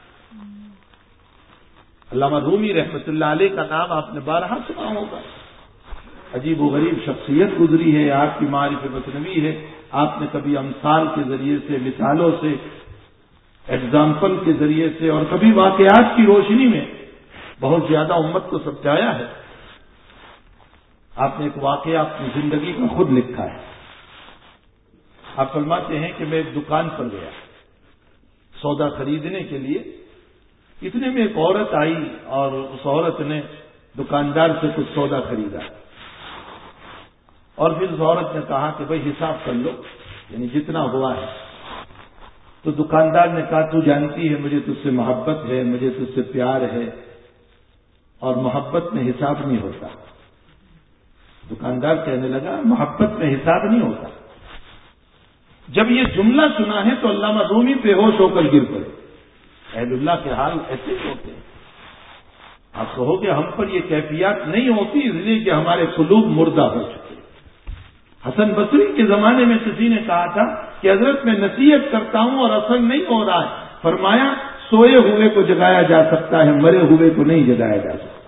علامہ رومی رحمۃ اللہ علیہ کا نام آپ نے بارہا سنا ہوگا. عجیب و غریب شخصیت گزری ہے، آپ کی معرفت مثنوی ہے. آپ نے کبھی امثال کے ذریعے سے، مثالوں سے، ایگزامپل کے ذریعے سے اور کبھی واقعات کی روشنی میں بہت زیادہ امت کو سمجھایا ہے. آپ نے ایک واقعہ اپنی زندگی کا خود لکھا ہے. آپ فرماتے ہیں کہ میں ایک دکان پر گیا سودا خریدنے کے لیے. اتنے میں ایک عورت آئی اور اس عورت نے دکاندار سے کچھ سودا خریدا اور پھر اس عورت نے کہا کہ بھائی حساب کر لو، یعنی جتنا ہوا ہے. تو دکاندار نے کہا تو جانتی ہے مجھے تجھ سے محبت ہے، مجھے تجھ سے پیار ہے، اور محبت میں حساب نہیں ہوتا. دکاندار کہنے لگا محبت میں حساب نہیں ہوتا. جب یہ جملہ سنا ہے تو علامہ رومی بے ہوش ہو کر گر پڑے. اہل اللہ کے حال ایسے ہی ہوتے ہیں. آپ کہو کہ ہم پر یہ کیفیات نہیں ہوتی اس لیے کہ ہمارے قلوب مردہ ہو چکے. حسن بصری کے زمانے میں کسی نے کہا تھا کہ حضرت میں نصیحت کرتا ہوں اور اثر نہیں ہو رہا ہے. فرمایا سوئے ہوئے کو جگایا جا سکتا ہے، مرے ہوئے کو نہیں جگایا جا سکتا.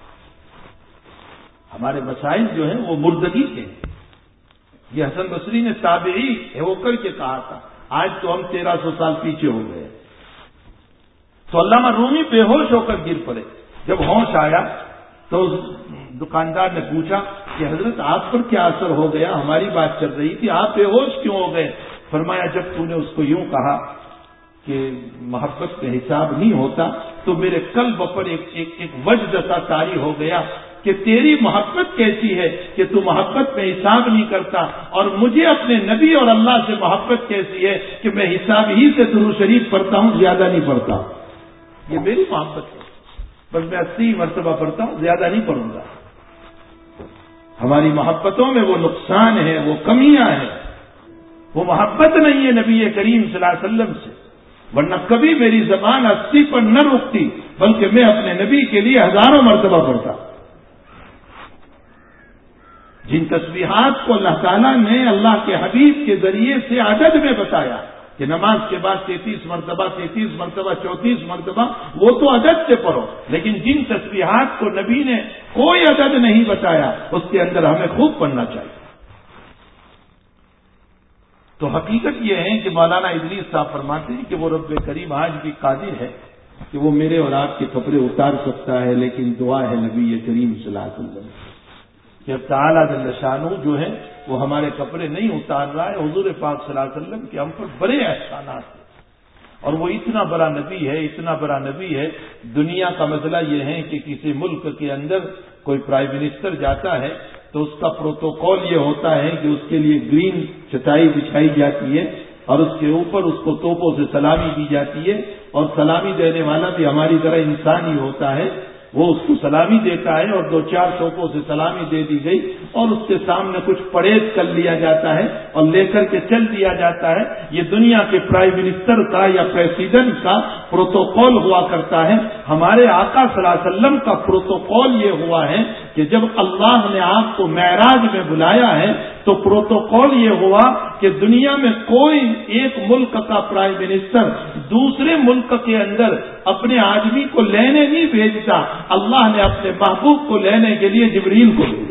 ہمارے مسائل جو ہیں وہ مردگی کے ہیں. یہ حسن بصری نے تابعی ہو کر کے کہا تھا. آج تو ہم تیرہ سو سال پیچھے ہو گئے. تو علامہ رومی بے ہوش ہو کر گر پڑے. جب ہوش آیا تو دکاندار نے پوچھا کہ حضرت آپ پر کیا اثر ہو گیا، ہماری بات چل رہی تھی، آپ بے ہوش کیوں ہو گئے؟ فرمایا جب تو نے اس کو یوں کہا کہ محبت میں حساب نہیں ہوتا تو میرے قلب پر ایک ایک, ایک وجد سا طاری ہو گیا کہ تیری محبت کیسی ہے کہ تو محبت میں حساب نہیں کرتا، اور مجھے اپنے نبی اور اللہ سے محبت کیسی ہے کہ میں حساب ہی سے درود شریف پڑھتا ہوں، زیادہ نہیں پڑھتا. یہ میری محبت ہے، بس میں اسی مرتبہ پڑھتا ہوں، زیادہ نہیں پڑھوں گا. ہماری محبتوں میں وہ نقصان ہے، وہ کمیاں ہیں، وہ محبت نہیں ہے نبی کریم صلی اللہ علیہ وسلم سے، ورنہ کبھی میری زبان اسی پر نہ رکتی، بلکہ میں اپنے نبی کے لیے ہزاروں مرتبہ پڑھتا۔ جن تسبیحات کو اللہ تعالیٰ نے اللہ کے حبیب کے ذریعے سے عدد میں بتایا کہ نماز کے بعد تینتیس مرتبہ تینتیس مرتبہ چونتیس مرتبہ، وہ تو عدد سے پڑھو، لیکن جن تسبیحات کو نبی نے کوئی عدد نہیں بتایا اس کے اندر ہمیں خوب پڑھنا چاہیے۔ تو حقیقت یہ ہے کہ مولانا ادریس صاحب فرماتے ہیں کہ وہ رب کریم آج بھی قادر ہے کہ وہ میرے اور آپ کے کپڑے اتار سکتا ہے، لیکن دعا ہے نبی کریم صلی اللہ علیہ وسلم کہ اب تعالیٰ جل شانہ جو ہے وہ ہمارے کپڑے نہیں اتار رہا ہے۔ حضور پاک صلی اللہ علیہ وسلم کے ہم پر بڑے احسانات ہیں، اور وہ اتنا بڑا نبی ہے، اتنا بڑا نبی ہے۔ دنیا کا مسئلہ یہ ہے کہ کسی ملک کے اندر کوئی پرائم منسٹر جاتا ہے تو اس کا پروٹوکول یہ ہوتا ہے کہ اس کے لیے گرین چٹائی بچھائی جاتی ہے اور اس کے اوپر اس کو توپوں سے سلامی دی جاتی ہے، اور سلامی دینے والا بھی ہماری طرح انسان ہی ہوتا ہے، وہ اس کو سلامی دیتا ہے اور دو چار توپوں سے سلامی دے دی گئی اور اس کے سامنے کچھ پرہیز کر لیا جاتا ہے اور لے کر کے چل دیا جاتا ہے۔ یہ دنیا کے پرائم منسٹر کا یا پریزیڈنٹ کا پروٹوکول ہوا کرتا ہے۔ ہمارے آقا صلی اللہ علیہ وسلم کا پروٹوکول یہ ہوا ہے کہ جب اللہ نے آپ کو معراج میں بلایا ہے تو پروٹوکول یہ ہوا کہ دنیا میں کوئی ایک ملک کا پرائم منسٹر دوسرے ملک کے اندر اپنے آدمی کو لینے نہیں بھیجتا، اللہ نے اپنے محبوب کو لینے کے لیے جبریل کو بھیجا،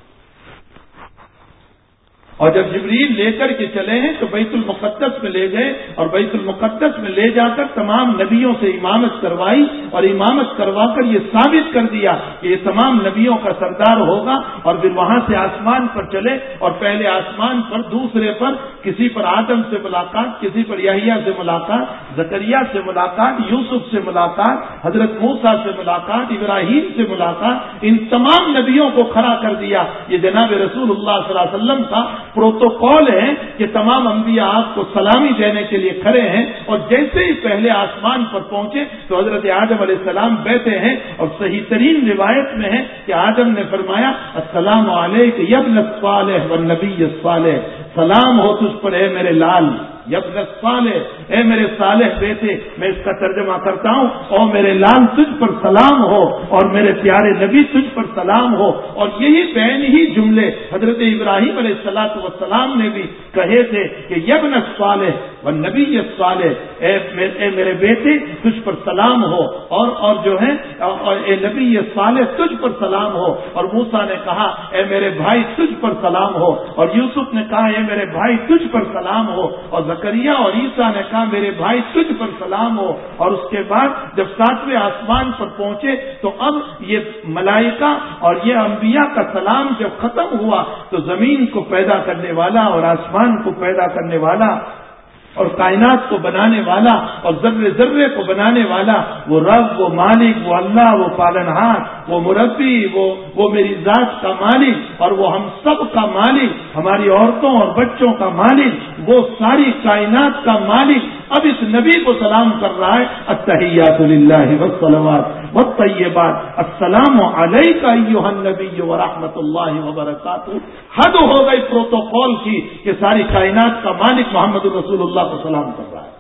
اور جب جبریل لے کر کے چلے ہیں تو بیت المقدس میں لے گئے اور بیت المقدس میں لے جا کر تمام نبیوں سے امامت کروائی اور امامت کروا کر یہ ثابت کر دیا کہ یہ تمام نبیوں کا سردار ہوگا، اور پھر وہاں سے آسمان پر چلے اور پہلے آسمان پر، دوسرے پر کسی پر آدم سے ملاقات، کسی پر یحییٰ سے ملاقات، زکریا سے ملاقات، یوسف سے ملاقات، حضرت موسیٰ سے ملاقات، ابراہیم سے ملاقات، ان تمام نبیوں کو کھڑا کر دیا۔ یہ جناب رسول اللہ صلی اللہ علیہ وسلم کا پروٹوکول ہے کہ تمام انبیاء آپ کو سلامی دینے کے لیے کھڑے ہیں، اور جیسے ہی پہلے آسمان پر پہنچے تو حضرت آدم علیہ السلام بیٹھے ہیں، اور صحیح ترین روایت میں ہے کہ آدم نے فرمایا السلام علیک یا ابن الصالح والنبی الصالح، سلام ہو تجھ پر اے میرے لال، یا ابن الصالح، اے میرے صالح بیٹے۔ میں اس کا ترجمہ کرتا ہوں، او میرے لال تجھ پر سلام ہو، اور میرے پیارے نبی تجھ پر سلام ہو۔ اور یہی بین ہی جملے حضرت ابراہیم علیہ الصلوۃ والسلام نے بھی کہے تھے کہ یا ابن الصالح والنبی الصالح، اے اے میرے بیٹے تجھ پر سلام ہو، اور اور جو ہے اے نبی صالح تجھ پر سلام ہو۔ اور موسیٰ نے کہا اے میرے بھائی تجھ پر سلام ہو، اور یوسف نے کہا اے میرے بھائی تجھ پر سلام ہو، اور زکریا اور عیسیٰ نے کہا میرے بھائی تجھ پر سلام ہو۔ اور اس کے بعد جب ساتویں آسمان پر پہنچے تو اب یہ ملائکہ اور یہ انبیاء کا سلام جب ختم ہوا تو زمین کو پیدا کرنے والا اور آسمان کو پیدا کرنے والا اور کائنات کو بنانے والا اور ذرے ذرے کو بنانے والا وہ رب، وہ مالک، وہ اللہ، وہ پالنہار، وہ مربی، وہ وہ میری ذات کا مالک اور وہ ہم سب کا مالک، ہماری عورتوں اور بچوں کا مالک، وہ ساری کائنات کا مالک اب اس نبی کو سلام کر رہا ہے، التحیات للہ والصلوات والطیبات، السلام علیک ایھا النبی ورحمۃ اللہ وبرکاتہ۔ حد ہو گئی پروٹوکول کی کہ ساری کائنات کا مالک محمد رسول اللہ کو سلام کر رہا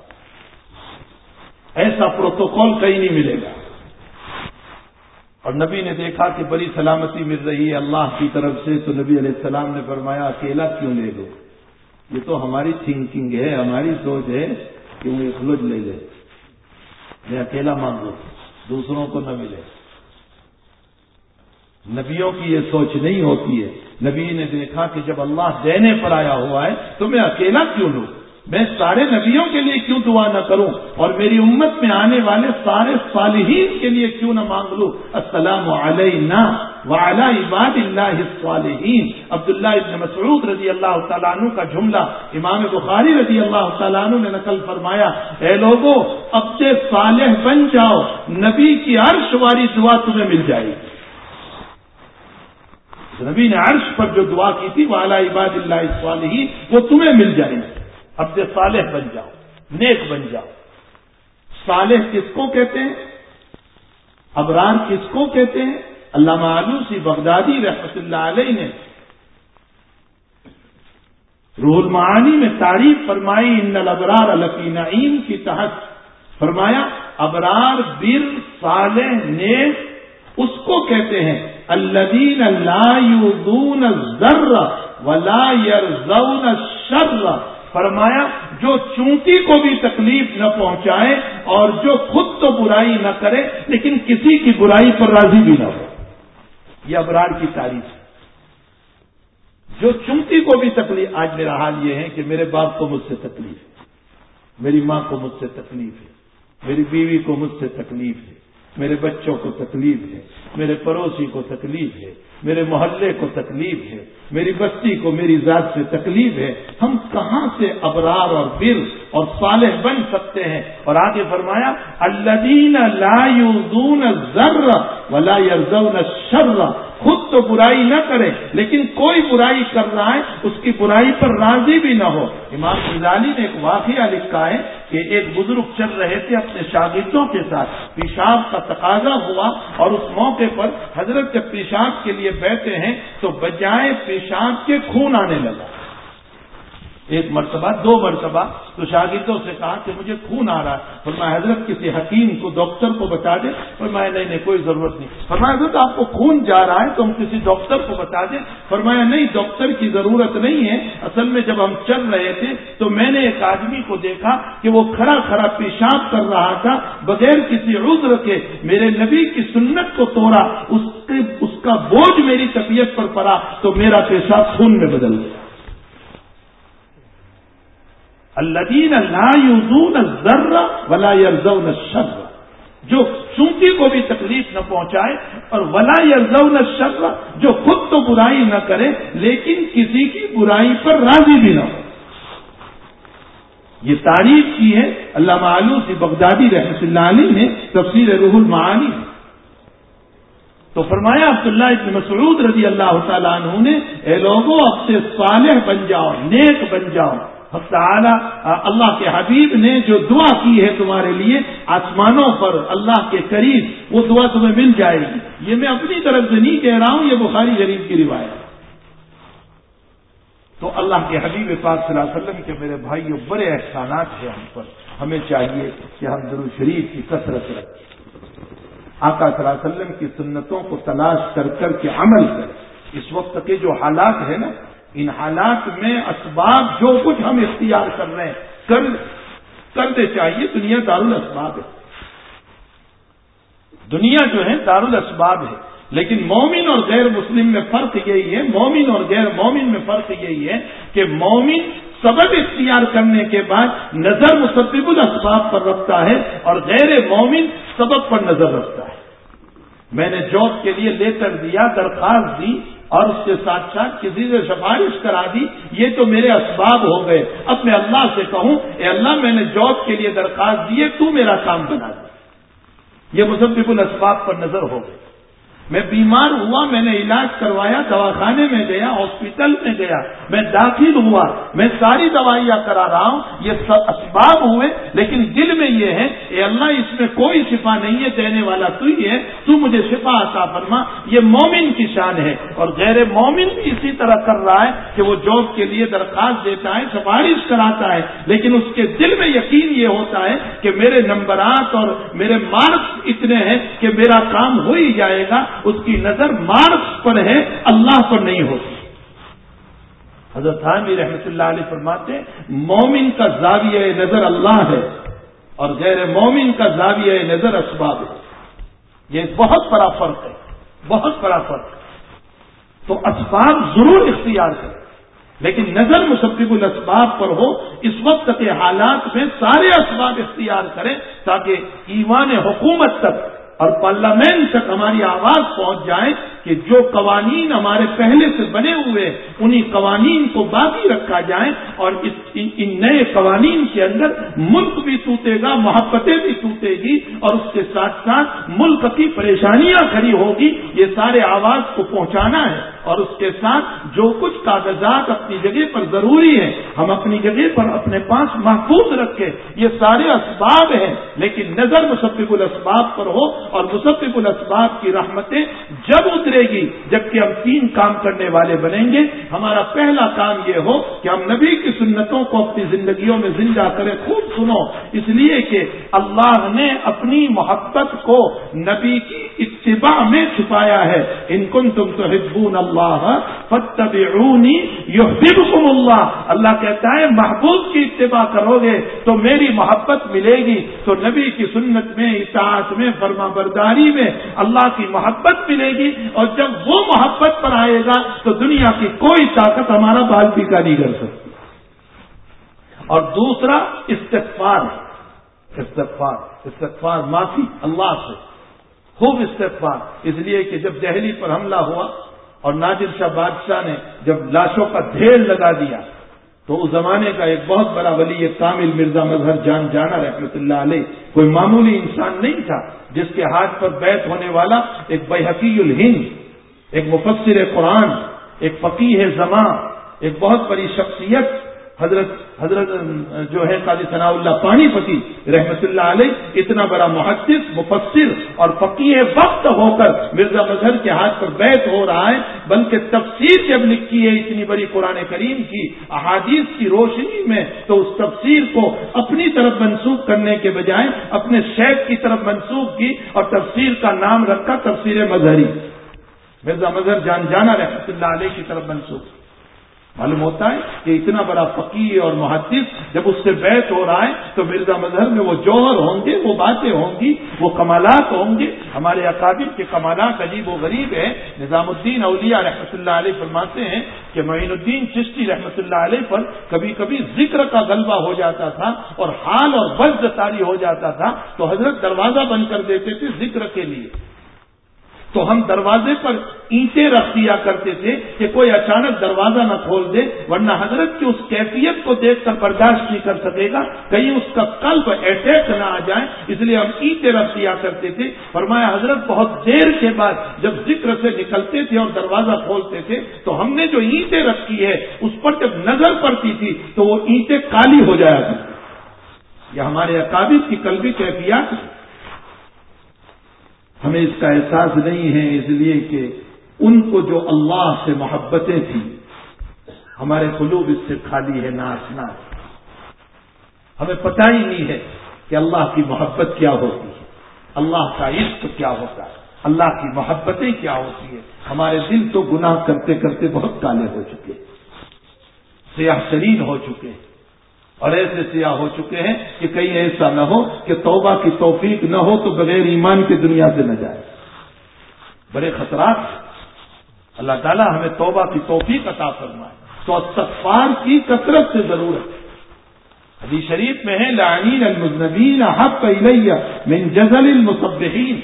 ہے، ایسا پروٹوکول کہیں نہیں ملے گا۔ اور نبی نے دیکھا کہ بڑی سلامتی مل رہی ہے اللہ کی طرف سے، تو نبی علیہ السلام نے فرمایا اکیلا کیوں لے گئے؟ یہ تو ہماری تھنکنگ ہے، ہماری سوچ ہے کہ وہ اخلوج لے لے، میں اکیلا مانگوں دوسروں کو نہ ملے۔ نبیوں کی یہ سوچ نہیں ہوتی ہے۔ نبی نے دیکھا کہ جب اللہ دینے پر آیا ہوا ہے تو میں اکیلا کیوں لوں، میں سارے نبیوں کے لیے کیوں دعا نہ کروں، اور میری امت میں آنے والے سارے صالحین کے لیے کیوں نہ مانگ لوں۔ السلام علینا وعلی عباد اللہ الصالحین۔ عبداللہ ابن مسعود رضی اللہ تعالیٰ عنہ کا جملہ امام بخاری رضی اللہ تعالیٰ عنہ نے نقل فرمایا، اے لوگوں عبد صالح بن جاؤ، نبی کی عرش والی دعا تمہیں مل جائے گی۔ نبی نے عرش پر جو دعا کی تھی وعلی عباد اللہ الصالحین، وہ تمہیں مل جائے گی۔ عبد صالح بن جاؤ، نیک بن جاؤ۔ صالح کس کو کہتے ہیں؟ ابرار کس کو کہتے ہیں؟ علامہ آلوسی بغدادی رحمۃ اللہ علیہ نے روح المعانی میں تعریف فرمائی ان الابرار لفی نعیم کی تحت، فرمایا ابرار بر صالح نیک اس کو کہتے ہیں الذین لا یؤذون الذر ولا یرضون الشر، فرمایا جو چونٹی کو بھی تکلیف نہ پہنچائے اور جو خود تو برائی نہ کرے لیکن کسی کی برائی پر راضی بھی نہ ہو. یہ ابرار کی تعریف ہے. جو چونٹی کو بھی تکلیف، آج میرا حال یہ ہے کہ میرے باپ کو مجھ سے تکلیف ہے، میری ماں کو مجھ سے تکلیف ہے، میری بیوی کو مجھ سے تکلیف ہے، میرے بچوں کو تکلیف ہے، میرے پڑوسی کو تکلیف ہے، میرے محلے کو تکلیف ہے، میری بستی کو میری ذات سے تکلیف ہے. ہم کہاں سے ابرار اور بر اور صالح بن سکتے ہیں؟ اور آگے فرمایا الذین لا یؤذون الذر ولا یرضون الشر، خود تو برائی نہ کرے لیکن کوئی برائی کر رہا ہے اس کی برائی پر راضی بھی نہ ہو. امام غزالی نے ایک واقعہ لکھا ہے کہ ایک بزرگ چل رہے تھے اپنے شاگردوں کے ساتھ، پیشاب کا تقاضا ہوا اور اس موقع پر حضرت جب پیشاب کے لیے بیٹھے ہیں تو بجائے پیشاب کے خون آنے لگا. ایک مرتبہ دو مرتبہ تو شاگردوں سے کہا کہ مجھے خون آ رہا ہے. فرمایا حضرت کسی حکیم کو ڈاکٹر کو بتا دیں. فرمایا نہیں نہیں کوئی ضرورت نہیں. فرمایا حضرت آپ کو خون جا رہا ہے تو ہم کسی ڈاکٹر کو بتا دیں. فرمایا نہیں ڈاکٹر کی ضرورت نہیں ہے، اصل میں جب ہم چل رہے تھے تو میں نے ایک آدمی کو دیکھا کہ وہ کھڑا کھڑا پیشاب کر رہا تھا بغیر کسی عذر کے، میرے نبی کی سنت کو توڑا، اس کے اس کا بوجھ میری طبیعت پر پڑا تو میرا پیشاب خون میں بدل گیا. الذین لا یؤذون الذر ولا یرضون الشر، جو چونٹی کو بھی تکلیف نہ پہنچائے، اور ولا یرضون الشر، جو خود تو برائی نہ کرے لیکن کسی کی برائی پر راضی بھی نہ ہو. یہ تعریف کی ہے علامہ آلوسی بغدادی رحمۃ اللہ علیہ نے تفسیر روح المعانی. تو فرمایا عبداللہ ابن مسعود رضی اللہ تعالیٰ عنہ نے، اے لوگوں اب سے صالح بن جاؤ، نیک بن جاؤ. حق تعالی اللہ کے حبیب نے جو دعا کی ہے تمہارے لیے آسمانوں پر اللہ کے قریب، وہ دعا تمہیں مل جائے گی. یہ میں اپنی طرف سے نہیں کہہ رہا ہوں، یہ بخاری شریف کی روایت. تو اللہ کے حبیب پاک صلی اللہ علیہ وسلم کے میرے بھائیوں بڑے احسانات ہیں ہم پر. ہمیں چاہیے کہ ہم درود شریف کی کثرت رکھیں، آقا صلی اللہ علیہ وسلم کی سنتوں کو تلاش کر کر کے عمل کریں. اس وقت کے جو حالات ہیں نا، ان حالات میں اسباب جو کچھ ہم اختیار کر رہے ہیں کر کرتے چاہیے. دنیا دارالاسباب ہے، دنیا جو ہے دارالاسباب ہے، لیکن مومن اور غیر مسلم میں فرق یہی ہے، مومن اور غیر مومن میں فرق یہی ہے کہ مومن سبب اختیار کرنے کے بعد نظر مسبب الاسباب پر رکھتا ہے اور غیر مومن سبب پر نظر رکھتا ہے. میں نے جاب کے لیے لیٹر دیا، درخواست دی اور اس کے ساتھ ساتھ کسی سے سفارش کرا دی، یہ تو میرے اسباب ہو گئے. اب میں اللہ سے کہوں اے اللہ میں نے جاب کے لیے درخواست دی ہے، تو میرا کام بنا دے، یہ مسبب الاسباب پر نظر ہو گئی. میں بیمار ہوا، میں نے علاج کروایا، دواخانے میں گیا، ہاسپٹل میں گیا، میں داخل ہوا، میں ساری دوائیاں کرا رہا ہوں، یہ سب اسباب ہوئے، لیکن دل میں یہ ہے اے اللہ اس میں کوئی شفا نہیں ہے، دینے والا تو ہی ہے، تو مجھے شفا عطا فرما. یہ مومن کی شان ہے. اور غیر مومن بھی اسی طرح کر رہا ہے کہ وہ جاب کے لیے درخواست دیتا ہے، سفارش کراتا ہے، لیکن اس کے دل میں یقین یہ ہوتا ہے کہ میرے نمبرات اور میرے مارکس اتنے ہیں کہ میرا کام ہو ہی جائے گا. اس کی نظر مارکس پر ہے، اللہ پر نہیں ہوتی. حضرت تھانوی رحمۃ اللہ علیہ فرماتے ہیں مومن کا زاویہ نظر اللہ ہے اور غیر مومن کا زاویہ نظر اسباب ہے. یہ بہت بڑا فرق ہے، بہت بڑا فرق ہے. تو اسباب ضرور اختیار کریں لیکن نظر مسبب الاسباب پر ہو. اس وقت کے حالات میں سارے اسباب اختیار کریں تاکہ ایوان حکومت تک اور پارلیمنٹ تک ہماری آواز پہنچ جائے کہ جو قوانین ہمارے پہلے سے بنے ہوئے انہی قوانین کو باقی رکھا جائے. اور اس ان نئے قوانین کے اندر ملک بھی ٹوٹے گا، محبتیں بھی ٹوٹے گی اور اس کے ساتھ ساتھ ملک کی پریشانیاں کھڑی ہوگی. یہ سارے آواز کو پہنچانا ہے. اور اس کے ساتھ جو کچھ کاغذات اپنی جگہ پر ضروری ہے ہم اپنی جگہ پر اپنے پاس محفوظ رکھیں. یہ سارے اسباب ہیں لیکن نظر مسبب الاسباب پر ہو اور مسبب الاسباب کی رحمتیں جب اترے گی جبکہ ہم تین کام کرنے والے بنیں گے. ہمارا پہلا کام یہ ہو کہ ہم نبی کی سنتوں کو اپنی زندگیوں میں زندہ کریں. خوب سنو, اس لیے کہ اللہ نے اپنی محبت کو نبی کی اتباع میں چھپایا ہے. ان کنتم تحبون اللہ فاتبعونی یحببکم اللہ. اللہ کہتا ہے محبوب کی اتباع کرو گے تو میری محبت ملے گی. تو نبی کی سنت میں, اطاعت میں, فرما برداری میں اللہ کی محبت ملے گی. اور جب وہ محبت پر آئے گا تو دنیا کی کوئی طاقت ہمارا بال پیکا نہیں کر سکتی. اور دوسرا استغفار. استغفار استغفار معافی اللہ سے, خوب استغفار. اس لیے کہ جب دہلی پر حملہ ہوا اور نادر شاہ بادشاہ نے جب لاشوں کا ڈھیر لگا دیا تو اس زمانے کا ایک بہت بڑا ولی کامل مرزا مظہر جان جانا رحمۃ اللہ علیہ کوئی معمولی انسان نہیں تھا, جس کے ہاتھ پر بیعت ہونے والا ایک بیہقی الہند, ایک مفسر قرآن, ایک فقیہ زمان, ایک بہت بڑی شخصیت حضرت حضرت جو ہے قاضی ثناء اللہ پانی پتی رحمت اللہ علیہ, اتنا بڑا محدث, مفسر اور فقیہ وقت ہو کر مرزا مظہر کے ہاتھ پر بیعت ہو رہا ہے. بلکہ تفسیر جب لکھی ہے اتنی بڑی قرآن کریم کی احادیث کی روشنی میں تو اس تفسیر کو اپنی طرف منسوخ کرنے کے بجائے اپنے شیخ کی طرف منسوخ کی اور تفسیر کا نام رکھا تفسیر مظہری. مرزا مظہر جان جانا رحمت اللہ علیہ کی طرف منسوخ. معلوم ہوتا ہے کہ اتنا بڑا فقیہ اور محدث جب اس سے بیعت ہو رہا ہے تو مرزا مظہر میں وہ جوہر ہوں گے, وہ باتیں ہوں گی, وہ کمالات ہوں گے. ہمارے اکابر کے کمالات عجیب و غریب ہیں. نظام الدین اولیاء رحمۃ اللہ علیہ فرماتے ہیں کہ معین الدین چشتی رحمۃ اللہ علیہ پر کبھی کبھی ذکر کا غلبہ ہو جاتا تھا اور حال اور وجد طاری ہو جاتا تھا تو حضرت دروازہ بند کر دیتے تھے ذکر کے لیے. تو ہم دروازے پر اینٹیں رکھ دیا کرتے تھے کہ کوئی اچانک دروازہ نہ کھول دے, ورنہ حضرت کی اس کیفیت کو دیکھ کر برداشت نہیں کر سکے گا, کہیں اس کا قلب اٹیک نہ آ جائے, اس لیے ہم اینٹیں رکھ دیا کرتے تھے. فرمایا حضرت بہت دیر کے بعد جب ذکر سے نکلتے تھے اور دروازہ کھولتے تھے تو ہم نے جو اینٹیں رکھی ہے اس پر جب نظر پڑتی تھی تو وہ اینٹیں کالی ہو جایا کرتی. یہ ہمارے اکابر کی قلبی کیفیات. ہمیں اس کا احساس نہیں ہے اس لیے کہ ان کو جو اللہ سے محبتیں تھیں ہمارے قلوب اس سے خالی ہے, ناآشنا. ہمیں پتہ ہی نہیں ہے کہ اللہ کی محبت کیا ہوتی ہے, اللہ کا عشق کیا ہوتا ہے, اللہ کی محبتیں کیا ہوتی ہے. ہمارے دل تو گناہ کرتے کرتے بہت کالے ہو چکے, سیاہ شرین ہو چکے اور ایسے سیاہ ہو چکے ہیں کہ کہیں ایسا نہ ہو کہ توبہ کی توفیق نہ ہو تو بغیر ایمان کی دنیا سے نہ جائے. بڑے خطرات. اللہ تعالیٰ ہمیں توبہ کی توفیق عطا فرمائے. تو استغفار کی کثرت سے ضرورت. حدیث شریف میں ہے لعنین المذنبین حق الیہ من جزل المسبحین.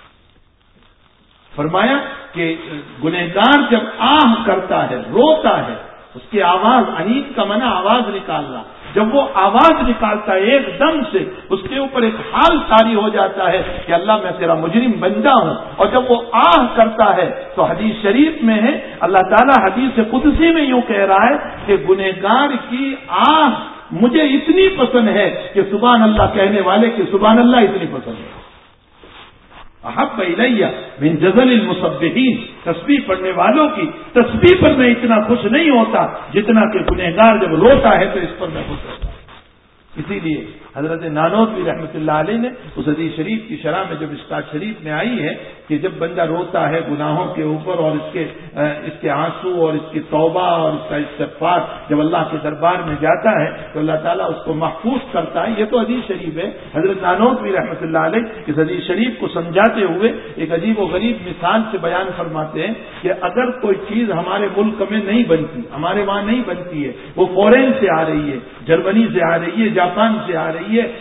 فرمایا کہ گنہگار جب آہ کرتا ہے, روتا ہے, اس کی آواز, انین کا منع آواز نکالنا, جب وہ آواز نکالتا ہے ایک دم سے اس کے اوپر ایک حال طاری ہو جاتا ہے کہ اللہ میں تیرا مجرم بندہ ہوں. اور جب وہ آہ کرتا ہے تو حدیث شریف میں ہے اللہ تعالیٰ حدیث قدسی میں یوں کہہ رہا ہے کہ گنہگار کی آہ مجھے اتنی پسند ہے کہ سبحان اللہ کہنے والے کی سبحان اللہ اتنی پسند ہے. احب الیہ من جزل المسبحین. تسبیح پڑھنے والوں کی تسبیح پر میں اتنا خوش نہیں ہوتا جتنا کہ گنہگار جب روتا ہے تو اس پر میں خوش ہوتا ہوں. اسی لیے حضرت نانوتوی رحمۃ اللہ علیہ نے اس حدیث شریف کی شرح میں جب مشکات شریف میں آئی ہے کہ جب بندہ روتا ہے گناہوں کے اوپر اور اس کے اس کے آنسو اور اس کی توبہ اور اس کا استغفار جب اللہ کے دربار میں جاتا ہے تو اللہ تعالیٰ اس کو محفوظ کرتا ہے. یہ تو حدیث شریف ہے. حضرت نانوتوی رحمۃ اللہ علیہ اس حدیث شریف کو سمجھاتے ہوئے ایک عجیب و غریب مثال سے بیان فرماتے ہیں کہ اگر کوئی چیز ہمارے ملک میں نہیں بنتی, ہمارے وہاں نہیں بنتی ہے, وہ فورین سے آ رہی ہے, جرمنی سے آ رہی ہے, جاپان سے آ رہی ہے,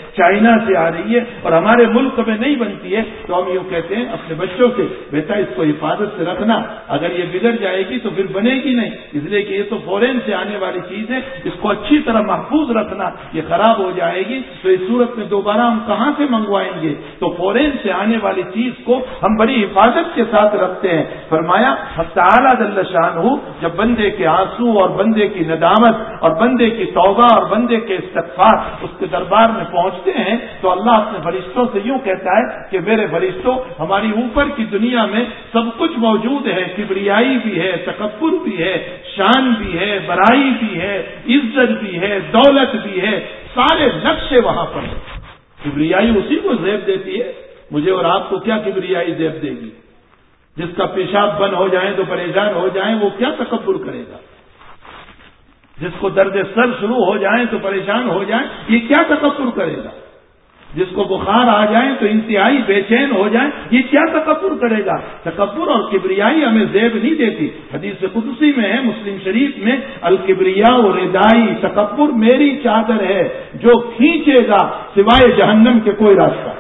چائنا سے آ رہی ہے اور ہمارے ملک میں نہیں بنتی ہے، تو ہم یوں کہتے ہیں اپنے بچوں سے بیٹا اس کو حفاظت سے رکھنا، اگر یہ بگڑ جائے گی تو پھر بنے گی نہیں، اس لیے کہ یہ تو فورین سے آنے والی چیز ہے، اس کو اچھی طرح محفوظ رکھنا، یہ خراب ہو جائے گی تو اس صورت میں دوبارہ ہم کہاں سے منگوائیں گے؟ تو فورین سے آنے والی چیز کو ہم بڑی حفاظت کے ساتھ رکھتے ہیں۔ فرمایا تعالیٰ جل شانہ جب بندے کے آنسو اور بندے کی ندامت اور بندے کی توبہ اور بندے کے استغفار اس کے دربار میں پہنچتے ہیں تو اللہ اپنے فرشتوں سے یوں کہتا ہے کہ میرے فرشتوں، ہماری اوپر کی دنیا میں سب کچھ موجود ہے، کبریائی بھی ہے، تکبر بھی ہے، شان بھی ہے، بڑائی بھی ہے، عزت بھی ہے، دولت بھی ہے، سارے نقشے وہاں پر ہیں۔ کبریائی اسی کو زیب دیتی ہے، مجھے اور آپ کو کیا کبریائی زیب دے گی؟ جس کا پیشاب بند ہو جائے تو پریشان ہو جائیں، وہ کیا تکبر کرے گا؟ جس کو درد سر شروع ہو جائیں تو پریشان ہو جائیں، یہ کیا تکبر کرے گا؟ جس کو بخار آ جائے تو انتہائی بے چین ہو جائے، یہ کیا تکبر کرے گا؟ تکبر اور کبریائی ہمیں زیب نہیں دیتی۔ حدیث قدسی میں ہے مسلم شریف میں، الکبریا و ردائی، تکبر میری چادر ہے جو کھینچے گا سوائے جہنم کے کوئی راستہ۔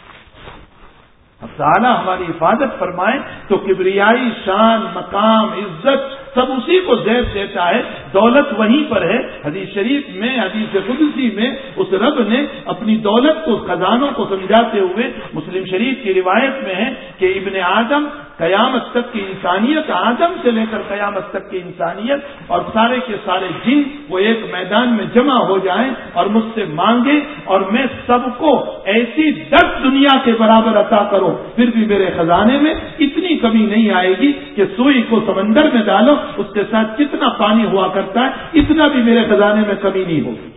اب تعالیٰ ہماری حفاظت فرمائے تو کبریائی، شان، مقام، عزت سب اسی کو زیب دیتا ہے، دولت وہیں پر ہے۔ حدیث شریف میں، حدیث قدسی میں اس رب نے اپنی دولت کو، خزانوں کو سمجھاتے ہوئے مسلم شریف کی روایت میں ہے کہ ابن آدم قیامت تک کی انسانیت، آدم سے لے کر قیامت تک کی انسانیت اور سارے کے سارے جن وہ ایک میدان میں جمع ہو جائیں اور مجھ سے مانگے اور میں سب کو ایسی دس دنیا کے برابر عطا کروں، پھر بھی میرے خزانے میں اتنی کمی نہیں آئے گی کہ سوئی کو سمندر میں ڈالو، اس کے ساتھ کتنا پانی ہوا کرتا ہے اتنا بھی میرے خزانے میں کمی نہیں ہوگی۔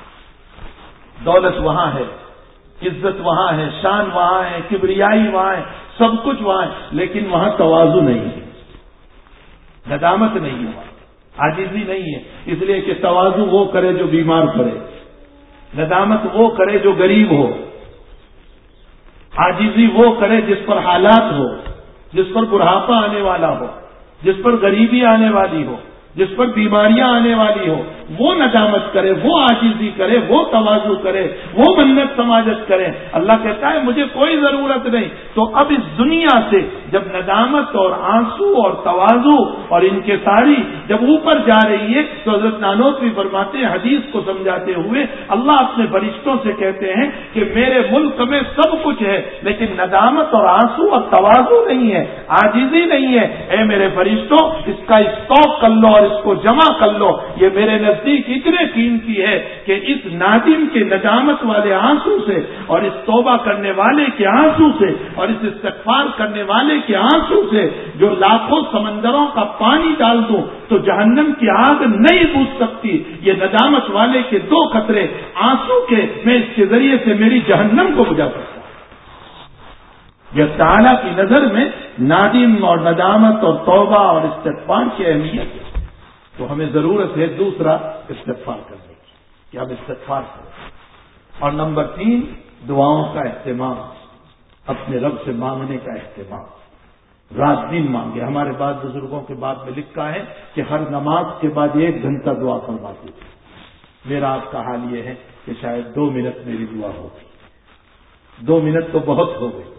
دولت وہاں ہے، عزت وہاں ہے، شان وہاں ہے، کبریائی وہاں ہے، سب کچھ وہاں ہے، لیکن وہاں تواضع نہیں ہے، ندامت نہیں ہے، عاجزی نہیں ہے، اس لیے کہ تواضع وہ کرے جو بیمار پڑے، ندامت وہ کرے جو غریب ہو، عاجزی وہ کرے جس پر حالات ہو، جس پر بڑھاپا آنے والا ہو، جس پر غریبی آنے والی ہو، جس پر بیماریاں آنے والی ہو، وہ ندامت کرے، وہ عاجزی کرے، وہ تواضع کرے، وہ منت سماجت کرے۔ اللہ کہتا ہے مجھے کوئی ضرورت نہیں۔ تو اب اس دنیا سے جب ندامت اور آنسو اور تواضع اور انکساری جب اوپر جا رہی ہے تو حضرت نانوتوی فرماتے ہیں حدیث کو سمجھاتے ہوئے، اللہ اپنے فرشتوں سے کہتے ہیں کہ میرے ملک میں سب کچھ ہے لیکن ندامت اور آنسو اور تواضع نہیں ہے، عاجزی نہیں ہے۔ اے میرے فرشتوں، اس کا اسٹاک کر لو اور اس کو جمع کر لو، یہ میرے نزدیک اتنے قیمتی ہے کہ اس نادم کے ندامت والے آنسو سے اور اس توبہ کرنے والے کے آنسو سے اور اس استغفار کرنے والے کے آنسو سے جو لاکھوں سمندروں کا پانی ڈال دوں تو جہنم کی آگ نہیں بجھ سکتی۔ یہ ندامت والے کے دو قطرے آنسو کے، میں اس کے ذریعے سے میری جہنم کو بجھا سکتا ہوں۔ یہ تعالیٰ کی نظر میں نادم اور ندامت اور توبہ اور استغفار کی اہمیت ہے۔ تو ہمیں ضرورت ہے دوسرا استغفار کرنے کی کہ اب استغفار کریں، اور نمبر تین دعاؤں کا اہتمام، اپنے رب سے مانگنے کا اہتمام، رات دن مانگے۔ ہمارے بعض بزرگوں کے بات میں لکھا ہے کہ ہر نماز کے بعد ایک گھنٹہ دعا فرماتے تھے۔ میرا آپ کا حال یہ ہے کہ شاید دو منٹ میری دعا ہوگی، دو منٹ تو بہت ہو گئے،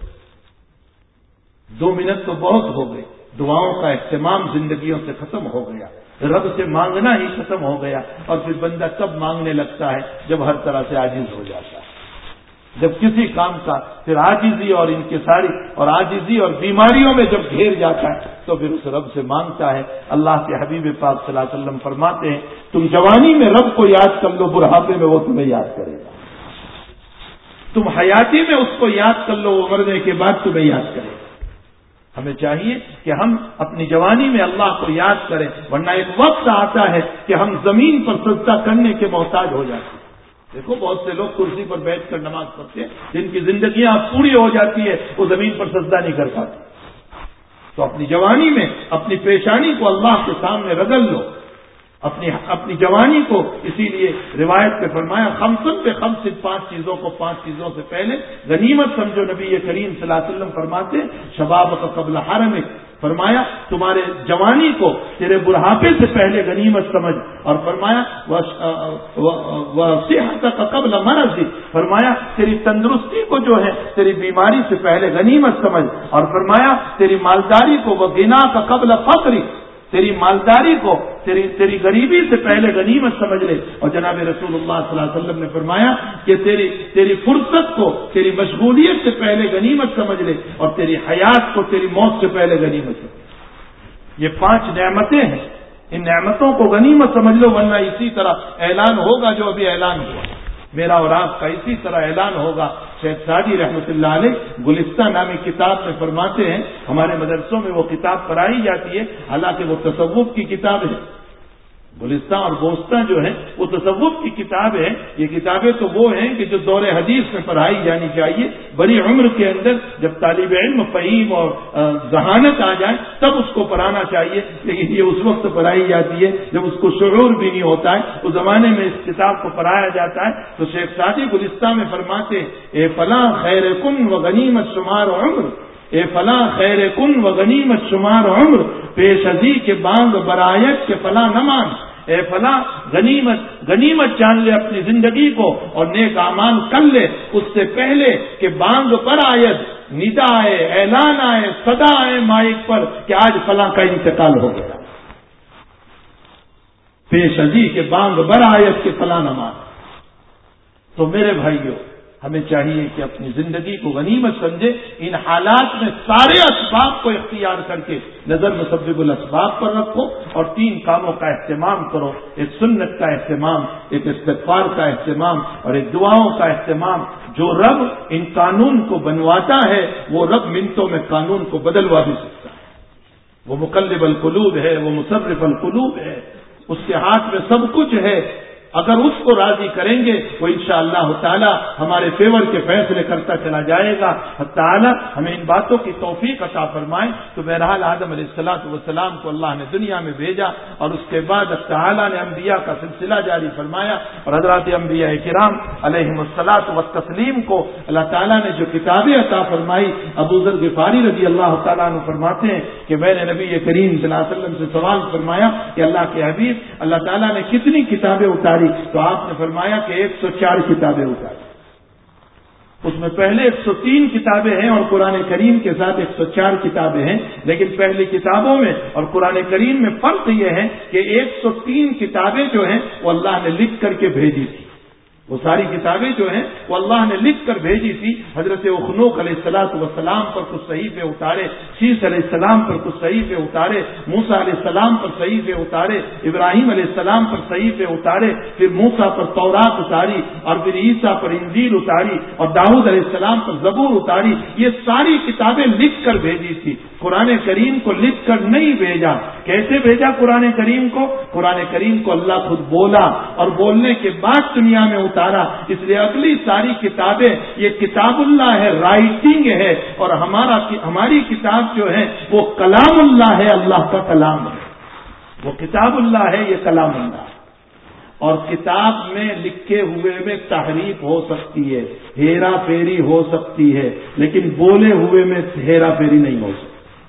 دو منٹ تو بہت ہو گئے۔ دعاؤں کا اہتمام زندگیوں سے ختم ہو گیا، رب سے مانگنا ہی ختم ہو گیا، اور پھر بندہ تب مانگنے لگتا ہے جب ہر طرح سے عاجز ہو جاتا ہے، جب کسی کام کا پھر عاجزی اور انکساری اور عاجزی اور بیماریوں میں جب گھیر جاتا ہے تو پھر اس رب سے مانگتا ہے۔ اللہ کے حبیب پاک صلی اللہ علیہ وسلم فرماتے ہیں تم جوانی میں رب کو یاد کر لو، بڑھاپے میں وہ تمہیں یاد کرے گا۔ تم حیاتی میں اس کو یاد کر لو، وہ مرنے کے بعد تمہیں یاد کرے گا۔ ہمیں چاہیے کہ ہم اپنی جوانی میں اللہ کو یاد کریں، ورنہ ایک وقت آتا ہے کہ ہم زمین پر سجدہ کرنے کے محتاج ہو جاتے ہیں۔ دیکھو بہت سے لوگ کرسی پر بیٹھ کر نماز پڑھتے ہیں، جن کی زندگیاں پوری ہو جاتی ہے وہ زمین پر سجدہ نہیں کر پاتے۔ تو اپنی جوانی میں اپنی پیشانی کو اللہ کے سامنے رگل لو، اپنی اپنی جوانی کو، اسی لیے روایت پہ فرمایا خمسن پہ خمس، پانچ چیزوں کو پانچ چیزوں سے پہلے غنیمت سمجھو۔ نبی کریم صلی اللہ علیہ وسلم فرماتے شباب کا قبل حرمک، فرمایا تمہارے جوانی کو تیرے بڑھاپے سے پہلے غنیمت سمجھ، اور فرمایا وصحتک قبل مرض، فرمایا تیری تندرستی کو جو ہے تیری بیماری سے پہلے غنیمت سمجھ، اور فرمایا تیری مالداری کو وغنا کا قبل فقر، تیری مالداری کو تیری تیری غریبی سے پہلے غنیمت سمجھ لے. اور جناب رسول اللہ صلی اللہ علیہ وسلم نے فرمایا کہ تیری تیری فرصت کو تیری مشغولیت سے پہلے غنیمت سمجھ لے، اور تیری حیات کو تیری موت سے پہلے غنیمت سمجھ لے. یہ پانچ نعمتیں ہیں، ان نعمتوں کو غنیمت سمجھ لو، ورنہ اسی طرح اعلان ہوگا جو ابھی اعلان ہوا، میرا اور آپ کا اسی طرح اعلان ہوگا. شیخ سعدی رحمۃ اللہ علیہ گلستہ نامی کتاب میں فرماتے ہیں، ہمارے مدرسوں میں وہ کتاب پڑھائی جاتی ہے، حالانکہ وہ تصوف کی کتاب ہے. گلستہ اور بوستہ جو ہے وہ تصوف کی کتاب ہے. یہ کتابیں تو وہ ہیں کہ جو دور حدیث میں پڑھائی جانی چاہیے. بڑی عمر کے اندر جب طالب علم فہیم اور ذہانت آ جائے تب اس کو پڑھانا چاہیے، لیکن یہ اس وقت پڑھائی جاتی ہے جب اس کو شعور بھی نہیں ہوتا ہے. اس زمانے میں اس کتاب کو پڑھایا جاتا ہے. تو شیخ سعدی گلستہ میں فرماتے اے فلاں خیر کن و غنیمت شمار عمر، اے فلاں خیر کن و غنیمت شمار عمر، پیش ازی کے بانگ برایت کے فلاں نمان. اے فلاں غنیمت غنیمت جان لے اپنی زندگی کو اور نیک اعمال کر لے اس سے پہلے کہ بانگ پر آیت، ندا آئے، اعلان آئے، صدا آئے مائک پر کہ آج فلاں کا انتقال ہو گیا. پیش ازی کے بانگ بر آیت کے فلاں نمان. تو میرے بھائیوں، ہمیں چاہیے کہ اپنی زندگی کو غنیمت سمجھے. ان حالات میں سارے اسباب کو اختیار کر کے نظر مسبب الاسباب پر رکھو اور تین کاموں کا اہتمام کرو. ایک سنت کا اہتمام، ایک استغفار کا اہتمام اور ایک دعاؤں کا اہتمام. جو رب ان قانون کو بنواتا ہے وہ رب منٹوں میں قانون کو بدلوا بھی سکتا ہے. وہ مقلب القلوب ہے، وہ مصرف القلوب ہے، اس کے ہاتھ میں سب کچھ ہے. اگر اس کو راضی کریں گے وہ انشاءاللہ تعالی ہمارے فیور کے فیصلے کرتا چلا جائے گا. تعالی ہمیں ان باتوں کی توفیق عطا فرمائے. تو بہرحال آدم علیہ الصلوۃ والسلام کو اللہ نے دنیا میں بھیجا اور اس کے بعد تعالی نے انبیاء کا سلسلہ جاری فرمایا اور حضرات انبیاء کرام علیہم الصلوۃ والتسلیم کو اللہ تعالی نے جو کتابیں عطا فرمائی. ابو ذر غفاری رضی اللہ تعالیٰ عنہ فرماتے ہیں کہ میں نے نبی کریم صلی اللہ علیہ وسلم سے سوال فرمایا کہ اللہ کے حبیب اللہ تعالیٰ نے کتنی کتابیں اتاری؟ تو آپ نے فرمایا کہ ایک سو چار کتابیں اتاری. اس میں پہلے ایک سو تین کتابیں ہیں اور قرآن کریم کے ساتھ ایک سو چار کتابیں ہیں. لیکن پہلی کتابوں میں اور قرآن کریم میں فرق یہ ہے کہ ایک سو تین کتابیں جو ہیں وہ اللہ نے لکھ کر کے بھیجی تھی. وہ ساری کتابیں جو ہیں وہ اللہ نے لکھ کر بھیجی تھی. حضرت اخنوق علیہ الصلوۃ والسلام پر کچھ صحیفے اتارے، شیس علیہ السلام پر کچھ صحیفے اتارے، موسیٰ علیہ السلام پر صحیفے اتارے، ابراہیم علیہ السلام پر صحیفے اتارے، پھر موسیٰ پر تورات اتاری اور پھر عیسیٰ پر انجیل اتاری اور داؤد علیہ السلام پر زبور اتاری. یہ ساری کتابیں لکھ کر بھیجی تھی. قرآن کریم کو لکھ کر نہیں بھیجا. کیسے بھیجا قرآن کریم کو؟ قرآن کریم کو اللہ خود بولا اور بولنے کے بعد دنیا میں اتارا. اس لیے اگلی ساری کتابیں یہ کتاب اللہ ہے، رائٹنگ ہے، اور ہمارا ہماری کتاب جو ہے وہ کلام اللہ ہے، اللہ کا کلام ہے. وہ کتاب اللہ ہے، یہ کلام اللہ ہے. اور کتاب میں لکھے ہوئے میں تحریف ہو سکتی ہے، ہیرا پھیری ہو سکتی ہے، لیکن بولے ہوئے میں ہیرا پھیری نہیں ہو سکتی.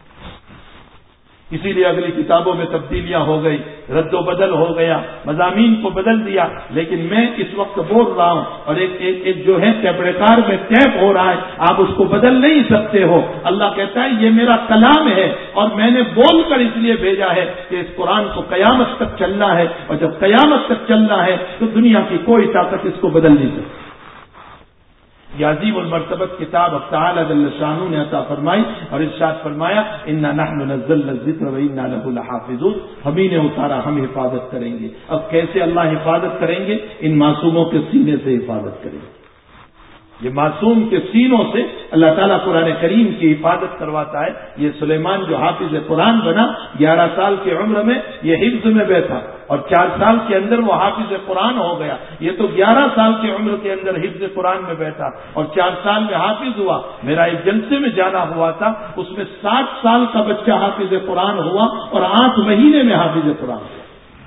اسی لیے اگلی کتابوں میں تبدیلیاں ہو گئی، رد و بدل ہو گیا، مضامین کو بدل دیا. لیکن میں اس وقت بول رہا ہوں اور ایک ایک, ایک جو ہے ٹیپ ریکارڈ میں ٹیپ ہو رہا ہے، آپ اس کو بدل نہیں سکتے ہو. اللہ کہتا ہے یہ میرا کلام ہے اور میں نے بول کر اس لیے بھیجا ہے کہ اس قرآن کو قیامت تک چلنا ہے، اور جب قیامت تک چلنا ہے تو دنیا کی کوئی طاقت اس کو بدل نہیں سکتی. یہ عظیم المرتبت کتاب اب تعالی جل شانہ نے عطا فرمائی اور ارشاد فرمایا انا نحن نزلنا الذکر وانا له لحافظون. ہم ہی نے اتارا، ہم حفاظت کریں گے. اب کیسے اللہ حفاظت کریں گے؟ ان معصوموں کے سینے سے حفاظت کریں گے. یہ معصوم کے سینوں سے اللہ تعالیٰ قرآن کریم کی حفاظت کرواتا ہے. یہ سلیمان جو حافظ قرآن بنا گیارہ سال کی عمر میں یہ حفظ میں بیٹھا اور چار سال کے اندر وہ حافظ قرآن ہو گیا. یہ تو گیارہ سال کی عمر کے اندر حفظ قرآن میں بیٹھا اور چار سال میں حافظ ہوا. میرا ایک جلسے میں جانا ہوا تھا، اس میں سات سال کا بچہ حافظ قرآن ہوا اور آٹھ مہینے میں حافظ قرآن ہوا.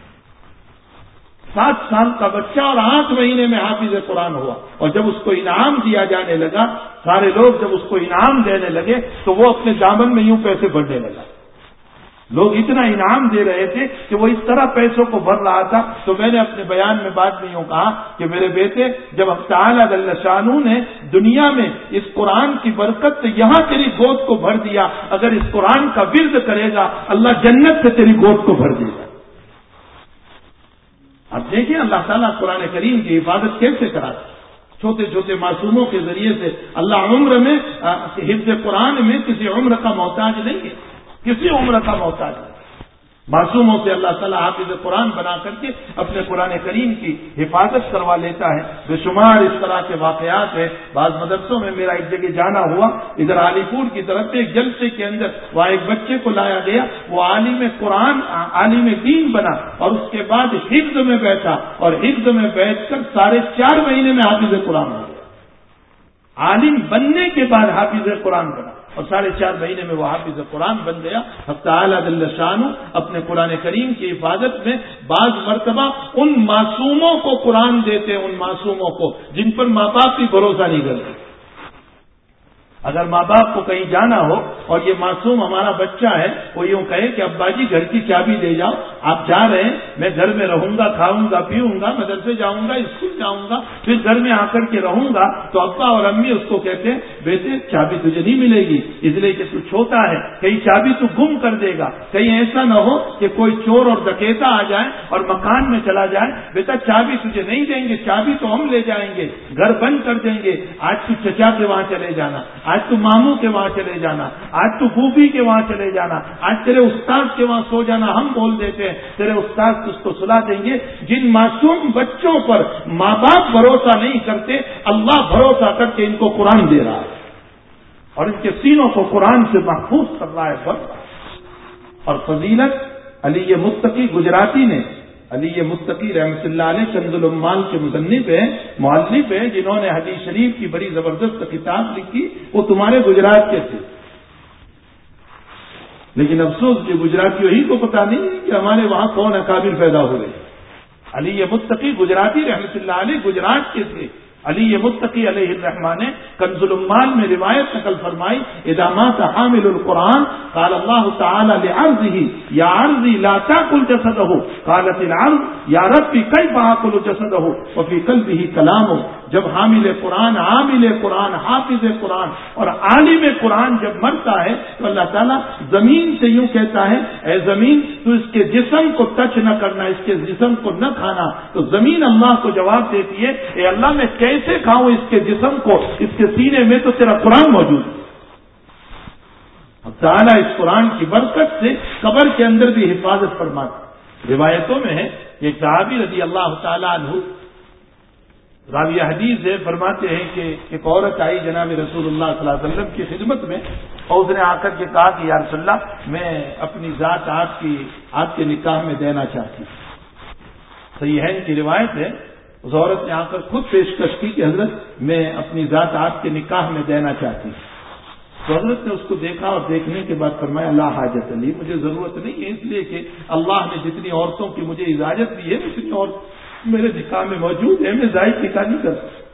سات سال کا بچہ اور آٹھ مہینے میں حافظ قرآن ہوا. اور جب اس کو انعام دیا جانے لگا، سارے لوگ جب اس کو انعام دینے لگے تو وہ اپنے دامن میں یوں پیسے بھرنے لگا لوگ اتنا انعام دے رہے تھے کہ وہ اس طرح پیسوں کو بھر رہا تھا. تو میں نے اپنے بیان میں بات میں یوں کہا کہ میرے بیٹے جب اللہ تعالیٰ جل شانہ نے دنیا میں اس قرآن کی برکت سے یہاں تیری گود کو بھر دیا, اگر اس قرآن کا ورد کرے گا اللہ جنت سے تیری گود کو بھر دے گا. اب دیکھیں اللہ تعالیٰ قرآن کریم کی حفاظت کیسے کراتا. چھوٹے چھوٹے معصوموں کے ذریعے سے اللہ عمر میں حفظ قرآن میں کسی عمر کا محتاج نہیں ہے, کسی عمر کا محتاج نہیں. معصوموں سے اللہ تعالیٰ حافظ قرآن بنا کر کے اپنے قرآن کریم کی حفاظت کروا لیتا ہے. بے شمار اس طرح کے واقعات ہیں. بعض مدرسوں میں میرا ایک جگہ جانا ہوا, ادھر علی پور کی طرف سے ایک جلسے کے اندر وہاں ایک بچے کو لایا گیا, وہ عالم قرآن عالم دین بنا اور اس کے بعد حفظ میں بیٹھا اور حفظ میں بیٹھ کر ساڑھے چار مہینے میں حافظ قرآن ہو گیا. عالم بننے کے بعد حافظ قرآن بنا اور ساڑھے چار مہینے میں وہ حافظ قرآن بن گیا. حق تعالیٰ جل شانہ اپنے قرآن کریم کی حفاظت میں بعض مرتبہ ان معصوموں کو قرآن دیتے, ان معصوموں کو جن پر ماں باپ بھی بھروسہ نہیں کرتے. اگر ماں باپ کو کہیں جانا ہو اور یہ معصوم ہمارا بچہ ہے, وہ یوں کہے کہ ابا جی گھر کی چابی دے جاؤ, آپ جا رہے ہیں, میں گھر میں رہوں گا, کھاؤں گا, پیوں گا, مدرسے جاؤں گا, اسکول جاؤں گا, پھر گھر میں آ کر کے رہوں گا, تو ابا اور امی اس کو کہتے ہیں بیٹے چابی تجھے نہیں ملے گی, اس لیے کہ تو چھوٹا ہے, کہیں چابی تو گم کر دے گا, کہیں ایسا نہ ہو کہ کوئی چور اور ڈکیتا آ جائے اور مکان میں چلا جائے. بیٹا چابی تجھے نہیں دیں گے, چابی تو ہم لے جائیں گے, گھر بند کر دیں گے, آج تو چچا کے وہاں چلے جانا, آج تو ماموں کے وہاں چلے جانا, آج تو پھوپھی کے وہاں چلے جانا, آج تیرے استاد کے وہاں سو جانا. ہم بول دیتے ہیں تیرے استاد اس کو سلا دیں گے. جن معصوم بچوں پر ماں باپ بھروسہ نہیں کرتے, اللہ بھروسہ کر کے ان کو قرآن دے رہا ہے اور ان کے سینوں کو قرآن سے محفوظ کر رہا ہے. اور فضیلت علی متقی گجراتی نے, علی متقی رحمۃ اللہ علیہ کنز العمال کے مصنف ہیں, مؤلف ہیں, جنہوں نے حدیث شریف کی بڑی زبردست کتاب لکھی, وہ تمہارے گجرات کے تھے. لیکن افسوس کہ گجراتیوں ہی کو پتا نہیں کہ ہمارے وہاں کون اکابر پیدا ہوئے. علی متقی گجراتی رحمۃ اللہ علیہ گجرات کے تھے. علی متقی علیہ الرحمٰن نے کنز العمال میں روایت نقل فرمائی, اذا مات حامل القرآن قال اللہ تعالی لعرضه یا عرضی لا تاکل جسده قالت العرض یا ربی کیف آکل جسده وفی قلبه کلامه. جب حامل قرآن, عامل قرآن, حافظ قرآن اور عالم قرآن جب مرتا ہے تو اللہ تعالیٰ زمین سے یوں کہتا ہے, اے زمین تو اس کے جسم کو ٹچ نہ کرنا, اس کے جسم کو نہ کھانا. تو زمین اللہ کو جواب دیتی ہے, اے اللہ میں کیسے کھاؤں اس کے جسم کو, اس کے سینے میں تو تیرا قرآن موجود ہے. اب تعالیٰ اس قرآن کی برکت سے قبر کے اندر بھی حفاظت فرماتا. روایتوں میں ہے ایک صحابی رضی اللہ تعالیٰ عنہ راوی حدیث ہے, فرماتے ہیں کہ ایک عورت آئی جناب رسول اللہ صلی اللہ علیہ وسلم کی خدمت میں اور اس نے آ کر کے کہا کہ یا رسول اللہ میں اپنی ذات آپ کی آپ کے نکاح میں دینا چاہتی ہوں. صحیحین کی روایت ہے, اس عورت نے آ کر خود پیشکش کی کہ حضرت میں اپنی ذات آپ کے نکاح میں دینا چاہتی ہوں. تو حضرت نے اس کو دیکھا اور دیکھنے کے بعد فرمایا لا حاجت لی, مجھے ضرورت نہیں ہے, اس لیے کہ اللہ نے جتنی عورتوں کی مجھے اجازت دی ہے اتنی عورت میرے نکاح میں موجود ہے, میں زائد نکاح نہیں کر سکتا.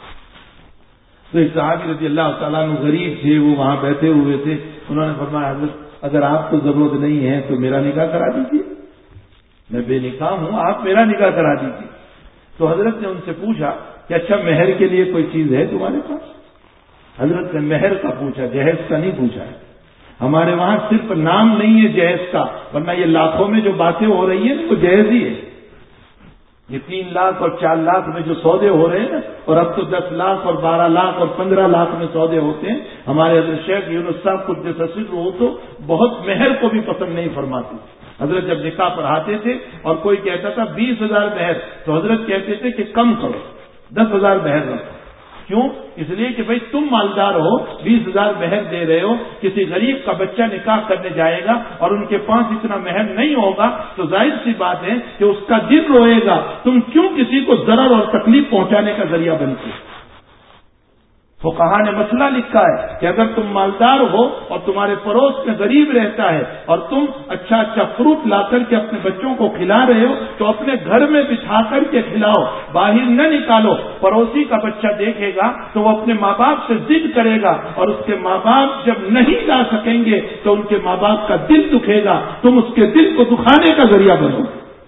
تو ایک صحابی رضی اللہ تعالیٰ عنہ غریب تھے, وہ وہاں بیٹھے ہوئے تھے, انہوں نے فرمایا حضرت اگر آپ کو ضرورت نہیں ہے تو میرا نکاح کرا دیجیے, میں بے نکاح ہوں, آپ میرا نکاح کرا دیجیے. تو حضرت نے ان سے پوچھا کہ اچھا مہر کے لیے کوئی چیز ہے تمہارے پاس؟ حضرت نے مہر کا پوچھا, جہیز کا نہیں پوچھا ہے. ہمارے وہاں صرف نام نہیں ہے جہیز کا, ورنہ یہ لاکھوں میں جو باتیں ہو رہی ہیں وہ جہیز ہی ہے. یہ تین لاکھ اور چار لاکھ میں جو سودے ہو رہے ہیں, اور اب تو دس لاکھ اور بارہ لاکھ اور پندرہ لاکھ میں سودے ہوتے ہیں. ہمارے حضرت شیخ یونس صاحب قدس سر ہو تو بہت مہر کو بھی پسند نہیں فرماتے. حضرت جب نکاح پڑھاتے تھے اور کوئی کہتا تھا بیس ہزار مہر, تو حضرت کہتے تھے کہ کم کرو, دس ہزار مہر رکھو. کیوں؟ اس لیے کہ بھئی تم مالدار ہو, بیس ہزار مہر دے رہے ہو, کسی غریب کا بچہ نکاح کرنے جائے گا اور ان کے پاس اتنا مہر نہیں ہوگا تو ظاہر سی بات ہے کہ اس کا دل روئے گا. تم کیوں کسی کو ضرر اور تکلیف پہنچانے کا ذریعہ بنتے؟ فقہا نے مسئلہ لکھا ہے کہ اگر تم مالدار ہو اور تمہارے پڑوس میں غریب رہتا ہے اور تم اچھا اچھا فروٹ لا کر کے اپنے بچوں کو کھلا رہے ہو تو اپنے گھر میں بٹھا کر کے کھلاؤ، باہر نہ نکالو۔ پڑوسی کا بچہ دیکھے گا تو وہ اپنے ماں باپ سے ضد کرے گا، اور اس کے ماں باپ جب نہیں لا سکیں گے تو ان کے ماں باپ کا دل دکھے گا، تم اس کے دل کو دکھانے کا ذریعہ بنو۔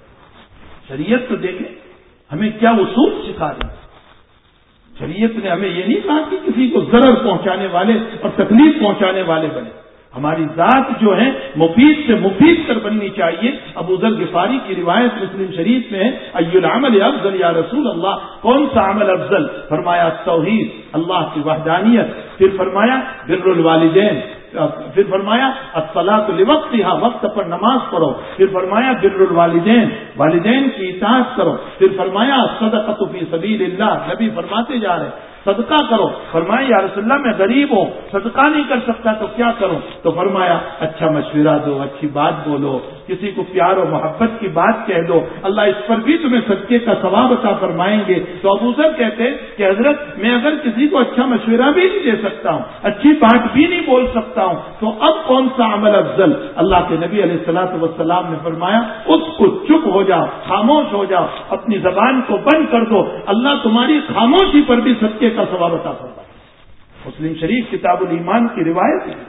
شریعت تو دیکھیں ہمیں کیا اصول سکھا رہی ہے۔ شریعت نے ہمیں یہ نہیں کہا کہ کسی کو ضرر پہنچانے والے اور تکلیف پہنچانے والے بنے، ہماری ذات جو ہے مفید سے مفید تر بننی چاہیے۔ ابو ذر غفاری کی روایت مسلم شریف میں ہے، ای العمل افضل یا رسول اللہ، کون سا عمل افضل؟ فرمایا توحید، اللہ کی وحدانیت، پھر فرمایا بر الوالدین، پھر فرمایا الصلاۃ لوقتها، وقت پر نماز پڑھو، پھر فرمایا بر الوالدین، والدین کی اطاعت کرو، پھر فرمایا الصدقۃ فی سبیل اللہ، نبی فرماتے جا رہے ہیں صدقہ کرو۔ فرمایا یا رسول اللہ میں غریب ہوں، صدقہ نہیں کر سکتا تو کیا کروں؟ تو فرمایا اچھا مشورہ دو، اچھی بات بولو، کسی کو پیار و محبت کی بات کہہ دو، اللہ اس پر بھی تمہیں صدقے کا ثواب عطا فرمائیں گے۔ تو ابو ذر کہتے ہیں کہ حضرت میں اگر کسی کو اچھا مشورہ بھی نہیں دے سکتا ہوں، اچھی بات بھی نہیں بول سکتا ہوں، تو اب کون سا عمل افضل؟ اللہ کے نبی علیہ الصلوۃ والسلام نے فرمایا اس کو چپ ہو جاؤ، خاموش ہو جاؤ، اپنی زبان کو بند کر دو، اللہ تمہاری خاموشی پر بھی صدقے کا ثواب عطا فرمائے۔ مسلم شریف کتاب الایمان کی روایت ہے۔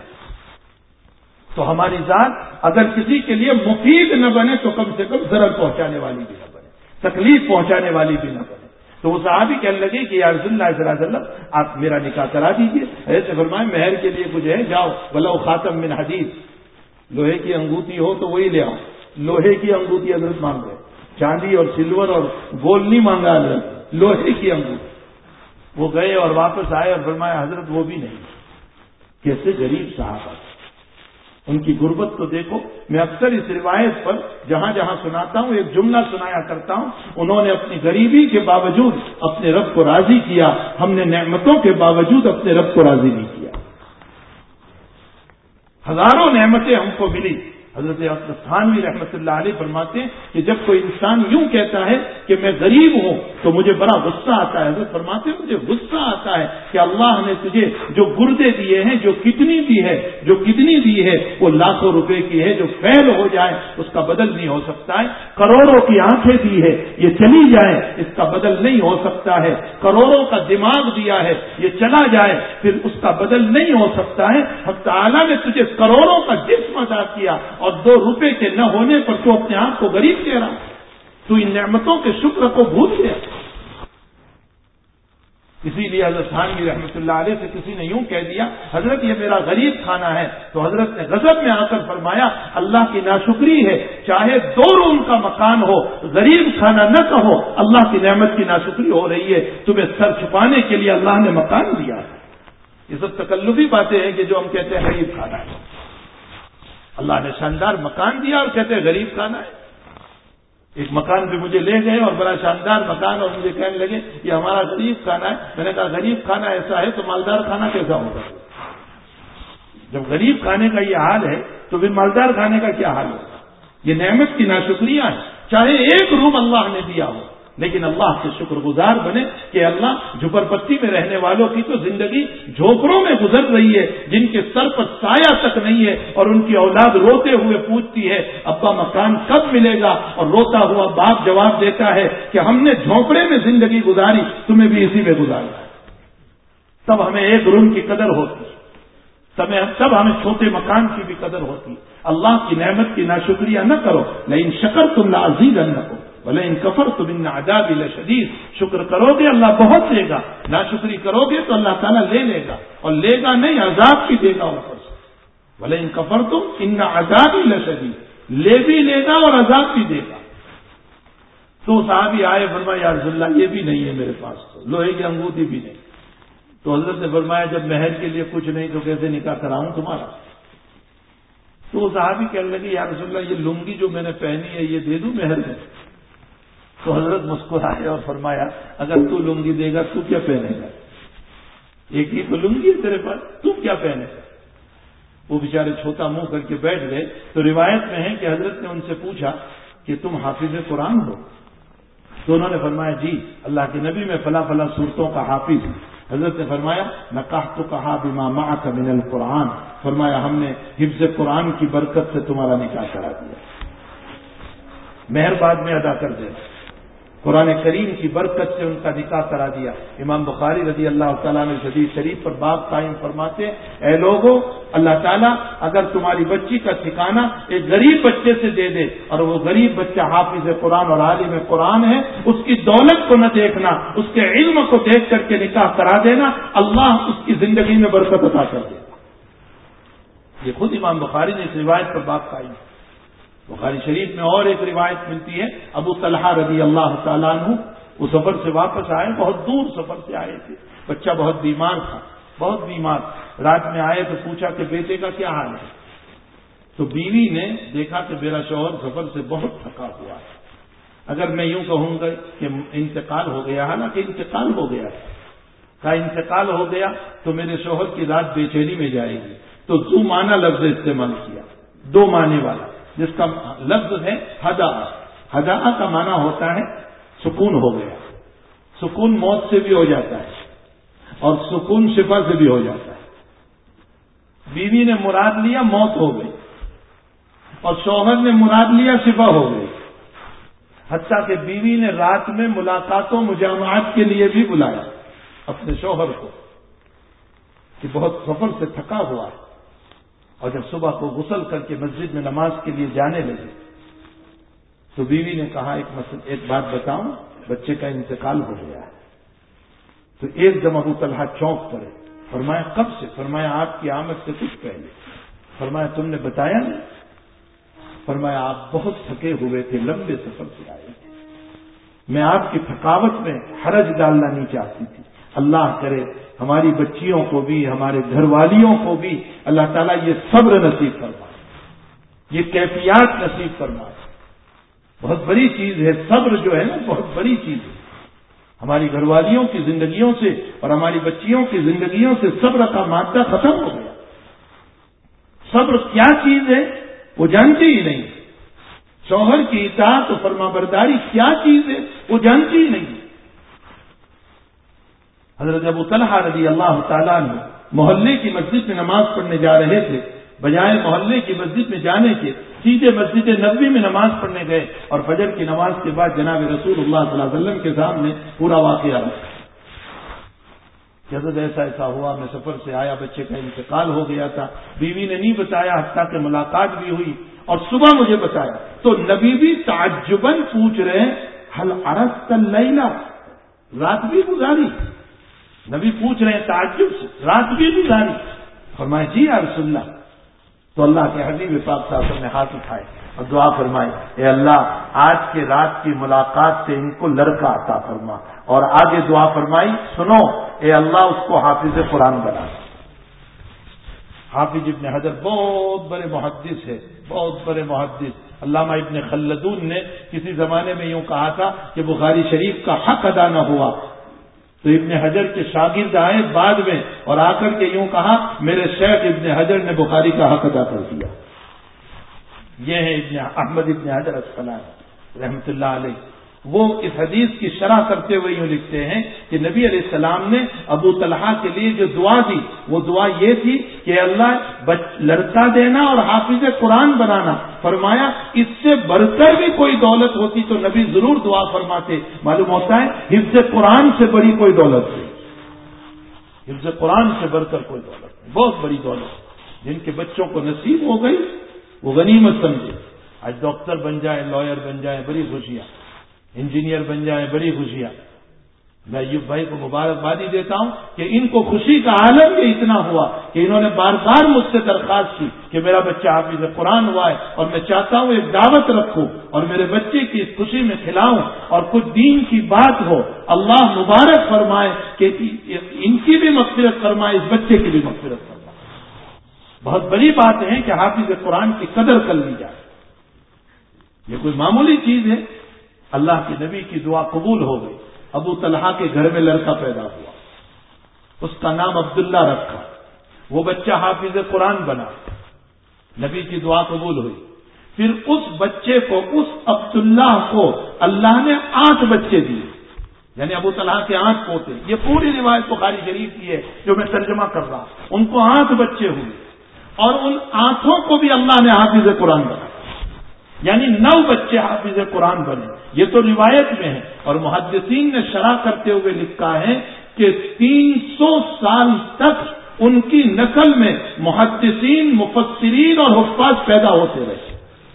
تو ہماری ذات اگر کسی کے لیے مفید نہ بنے تو کم سے کم ضرر پہنچانے والی بھی نہ بنے، تکلیف پہنچانے والی بھی نہ بنے۔ تو وہ صحابی کہنے لگے کہ یا رسول اللہ صلی اللہ علیہ وسلم آپ میرا نکاح کرا دیجیے۔ ایسے فرمائے مہر کے لیے کچھ ہے، جاؤ ولو خاتم من حدید، لوہے کی انگوٹھی ہو تو وہی لے آؤ۔ لوہے کی انگوٹھی حضرت مانگ رہے، چاندی اور سلور اور گولڈ نہیں مانگا حضرت، لوہے کی انگوٹھی۔ وہ گئے اور واپس آئے اور فرمایا حضرت وہ بھی نہیں۔ کیسے غریب صحابہ، ان کی غربت تو دیکھو۔ میں اکثر اس روایت پر جہاں جہاں سناتا ہوں ایک جملہ سنایا کرتا ہوں، انہوں نے اپنی غریبی کے باوجود اپنے رب کو راضی کیا، ہم نے نعمتوں کے باوجود اپنے رب کو راضی نہیں کیا۔ ہزاروں نعمتیں ہم کو ملی۔ حضرت تھانوی رحمۃ اللہ علیہ فرماتے ہیں کہ جب کوئی انسان یوں کہتا ہے کہ میں غریب ہوں تو مجھے بڑا غصہ آتا ہے۔ حضرت فرماتے ہیں مجھے غصہ آتا ہے کہ اللہ نے تجھے جو گردے دیے ہیں، جو کڈنی دی ہے، جو کڈنی دی ہے وہ لاکھوں روپے کی ہے، جو فیل ہو جائے اس کا بدل نہیں ہو سکتا ہے۔ کروڑوں کی آنکھیں دی ہے، یہ چلی جائے اس کا بدل نہیں ہو سکتا ہے۔ کروڑوں کا دماغ دیا ہے، یہ چلا جائے پھر اس کا بدل نہیں ہو سکتا ہے۔ حق تعالیٰ نے تجھے کروڑوں کا جسم عطا کیا اور دو روپے کے نہ ہونے پر تو اپنے آپ کو غریب کہہ رہا، تو ان نعمتوں کے شکر کو بھول گیا۔ اسی لیے حضرت تھانوی رحمۃ اللہ علیہ سے کسی نے یوں کہہ دیا حضرت یہ میرا غریب کھانا ہے، تو حضرت نے غضب میں آ کر فرمایا اللہ کی ناشکری ہے، چاہے دو روم کا مکان ہو غریب کھانا نہ کہو، اللہ کی نعمت کی ناشکری ہو رہی ہے، تمہیں سر چھپانے کے لیے اللہ نے مکان دیا ہے۔ یہ سب تکلفی باتیں ہیں کہ جو ہم کہتے ہیں غریب کھانا ہے۔ اللہ نے شاندار مکان دیا اور کہتے ہیں غریب کھانا ہے۔ ایک مکان پہ مجھے لے گئے اور بڑا شاندار مکان، اور مجھے کہنے لگے یہ ہمارا غریب کھانا ہے۔ میں نے کہا غریب کھانا ایسا ہے تو مالدار کھانا کیسا ہوگا؟ جب غریب کھانے کا یہ حال ہے تو پھر مالدار کھانے کا کیا حال ہوگا؟ یہ نعمت کی ناشکریاں ہیں۔ چاہے ایک روم اللہ نے دیا ہو لیکن اللہ کے شکر گزار بنے کہ اللہ جھپر پٹی میں رہنے والوں کی تو زندگی جھوپڑوں میں گزر رہی ہے، جن کے سر پر سایہ تک نہیں ہے، اور ان کی اولاد روتے ہوئے پوچھتی ہے ابا مکان کب ملے گا، اور روتا ہوا باپ جواب دیتا ہے کہ ہم نے جھونپڑے میں زندگی گزاری، تمہیں بھی اسی میں گزارنا ہے۔ تب ہمیں ایک روم کی قدر ہوتی، تب ہمیں چھوٹے مکان کی بھی قدر ہوتی۔ اللہ کی نعمت کی ناشکریہ نہ کرو، لیکن شکر تم لازیدنکم وَلَئِن كَفَرْتُمْ إِنَّ عَذَابِي لَشَدِيدٌ، شکر کرو گے اللہ بہت دے گا، ناشکری کرو گے تو اللہ تعالیٰ لے لے گا، اور لے گا نہیں عذاب بھی دے گا اوپر سے۔ وَلَئِن كَفَرْتُمْ إِنَّ عَذَابِي لَشَدِيدٌ، لے بھی لے گا اور عذاب بھی دے گا۔ تو صحابی آئے فرمایا یا رسول اللہ یہ بھی نہیں ہے میرے پاس، تو لوہے کی انگوٹھی بھی نہیں۔ تو حضرت نے فرمایا جب مہر کے لیے کچھ نہیں تو کیسے نکاح کراؤں تمہارا؟ تو وہ صحابی کہنے لگے یا رسول اللہ یہ لنگی جو میں نے پہنی ہے یہ دے دوں مہر میں؟ تو حضرت مسکرائے اور فرمایا اگر تو لنگی دے گا تو کیا پہنے گا؟ ایک ہی تو لنگی ہے تیرے پاس، تم کیا پہنے گا؟ وہ بیچارے چھوٹا منہ کر کے بیٹھ گئے۔ تو روایت میں ہے کہ حضرت نے ان سے پوچھا کہ تم حافظ قرآن ہو؟ تو انہوں نے فرمایا جی اللہ کے نبی میں فلاں فلاں صورتوں کا حافظ ہوں۔ حضرت نے فرمایا نکحتک بما معک من القرآن، فرمایا ہم نے حفظ قرآن کی برکت سے تمہارا نکاح کرا دیا، مہر بعد میں ادا کر دینا، قرآن کریم کی برکت سے ان کا نکاح کرا دیا۔ امام بخاری رضی اللہ تعالیٰ نے حدیث شریف پر باب قائم فرماتے ہیں، اے لوگوں، اللہ تعالیٰ اگر تمہاری بچی کا ٹھکانہ ایک غریب بچے سے دے دے اور وہ غریب بچہ حافظ قرآن اور عالم قرآن ہے، اس کی دولت کو نہ دیکھنا، اس کے علم کو دیکھ کر کے نکاح کرا دینا، اللہ اس کی زندگی میں برکت عطا کر دے گا۔ یہ خود امام بخاری نے اس روایت پر باب قائم ہے۔ بخاری شریف میں اور ایک روایت ملتی ہے، ابو طلحہ رضی اللہ تعالیٰ عنہ وہ سفر سے واپس آئے، بہت دور سفر سے آئے تھے، بچہ بہت بیمار تھا، بہت بیمار، رات میں آئے تو پوچھا کہ بیٹے کا کیا حال ہے؟ تو بیوی نے دیکھا کہ میرا شوہر سفر سے بہت تھکا ہوا ہے، اگر میں یوں کہوں گا کہ انتقال ہو گیا، حالانکہ انتقال ہو گیا کا انتقال ہو گیا تو میرے شوہر کی رات بے چینی میں جائے گی، تو ذو معنی لفظ استعمال کیا، دو معنی والا، جس کا لفظ ہے ہدا۔ ہدا کا معنی ہوتا ہے سکون ہو گیا، سکون موت سے بھی ہو جاتا ہے اور سکون شفا سے بھی ہو جاتا ہے۔ بیوی نے مراد لیا موت ہو گئی اور شوہر نے مراد لیا شفا ہو گئی، حتیٰ کہ بیوی نے رات میں ملاقاتوں مجامعات کے لیے بھی بلایا اپنے شوہر کو کہ بہت سفر سے تھکا ہوا ہے، اور جب صبح کو غسل کر کے مسجد میں نماز کے لیے جانے لگے تو بیوی نے کہا ایک مسئلہ ایک بات بتاؤں، بچے کا انتقال ہو گیا ہے۔ تو ایک دم ابو طلحہ چونک پڑے، فرمایا کب سے؟ فرمایا آپ کی آمد سے کچھ پہلے۔ فرمایا تم نے بتایا نہیں؟ فرمایا آپ بہت تھکے ہوئے تھے، لمبے سفر سے آئے تھے، میں آپ کی تھکاوٹ میں حرج ڈالنا نہیں چاہتی تھی، اللہ کرے ہماری بچیوں کو بھی، ہمارے گھر والیوں کو بھی اللہ تعالیٰ یہ صبر نصیب فرمائے، یہ کیفیات نصیب فرمائے۔ بہت بڑی چیز ہے صبر، جو ہے نا بہت بڑی چیز ہے۔ ہماری گھر والیوں کی زندگیوں سے اور ہماری بچیوں کی زندگیوں سے صبر کا مادہ ختم ہو گیا۔ صبر کیا چیز ہے وہ جانتے ہی نہیں، شوہر کی اطاعت و فرما برداری کیا چیز ہے وہ جانتے ہی نہیں۔ حضرت ابو طلحہ رضی اللہ تعالیٰ عنہ محلے کی مسجد میں نماز پڑھنے جا رہے تھے، بجائے محلے کی مسجد میں جانے کے سیدھے مسجد نبوی میں نماز پڑھنے گئے اور فجر کی نماز کے بعد جناب رسول اللہ صلی اللہ علیہ وسلم کے سامنے پورا واقعہ رکھا کہ حضرت ایسا ایسا ہوا، میں سفر سے آیا، بچے کا انتقال ہو گیا تھا، بیوی نے نہیں بتایا، حتیٰ کہ ملاقات بھی ہوئی اور صبح مجھے بتایا۔ تو نبی بھی تعجباً پوچھ رہے ہیں ہل عرست اللیلہ، رات بھی گزاری؟ نبی پوچھ رہے ہیں تعجب سے، رات بھی گزاری؟ فرمایا جی یا رسول اللہ۔ تو اللہ کے حبیب پاک صلی اللہ علیہ وسلم نے ہاتھ اٹھائے اور دعا فرمائی، اے اللہ آج کے رات کی ملاقات سے ان کو لڑکا عطا فرما، اور آگے دعا فرمائی سنو، اے اللہ اس کو حافظ قرآن بنا۔ حافظ ابن حجر بہت بڑے محدث ہے، بہت بڑے محدث۔ علامہ ابن خلدون نے کسی زمانے میں یوں کہا تھا کہ بخاری شریف کا حق ادا نہ ہوا، تو ابن حجر کے شاگرد آئے بعد میں اور آ کر کے یوں کہا میرے شیخ ابن حجر نے بخاری کا حق ادا کر دیا۔ یہ ہے ابن احمد ابن حجر اسقلانی رحمۃ اللہ علیہ۔ وہ اس حدیث کی شرح کرتے ہوئے یوں لکھتے ہیں کہ نبی علیہ السلام نے ابو طلحہ کے لیے جو دعا دی وہ دعا یہ تھی کہ اللہ لڑکا دینا اور حافظ قرآن بنانا۔ فرمایا اس سے بڑھ کر بھی کوئی دولت ہوتی تو نبی ضرور دعا فرماتے۔ معلوم ہوتا ہے حفظ قرآن سے بڑی کوئی دولت نہیں، حفظ قرآن سے بڑھ کر کوئی دولت نہیں، بہت بڑی دولت جن کے بچوں کو نصیب ہو گئی وہ غنیمت سمجھے۔ آج ڈاکٹر بن جائے، لائر بن جائے، بڑی خوشیاں، انجینئر بن جائے، بڑی خوشیاں۔ میں ایوب بھائی کو مبارکبادی دیتا ہوں کہ ان کو خوشی کا عالم یہ اتنا ہوا کہ انہوں نے بار بار مجھ سے درخواست کی کہ میرا بچہ حافظ قرآن ہوا ہے اور میں چاہتا ہوں ایک دعوت رکھوں اور میرے بچے کی اس خوشی میں کھلاؤں اور کچھ دین کی بات ہو۔ اللہ مبارک فرمائے کہ ان کی بھی مغفرت فرمائے، اس بچے کی بھی مغفرت فرمائے۔ بہت بڑی بات ہے کہ حافظ قرآن کی قدر کر لی جائے، یہ کوئی معمولی چیز ہے۔ اللہ کے نبی کی دعا قبول ہو گئی، ابو طلحہ کے گھر میں لڑکا پیدا ہوا، اس کا نام عبداللہ رکھا، وہ بچہ حافظ قرآن بنا، نبی کی دعا قبول ہوئی۔ پھر اس بچے کو، اس عبداللہ کو اللہ نے آٹھ بچے دیے، یعنی ابو طلحہ کے آٹھ پوتے. یہ پوری روایت بخاری شریف کی ہے جو میں ترجمہ کر رہا ہوں. ان کو آٹھ بچے ہوئے اور ان آٹھوں کو بھی اللہ نے حافظ قرآن بنایا. یعنی نو بچے حافظ قرآن بنے. یہ تو روایت میں ہے. اور محدثین نے شرح کرتے ہوئے لکھا ہے کہ تین سو سال تک ان کی نسل میں محدثین، مفسرین اور حفاظ پیدا ہوتے رہے.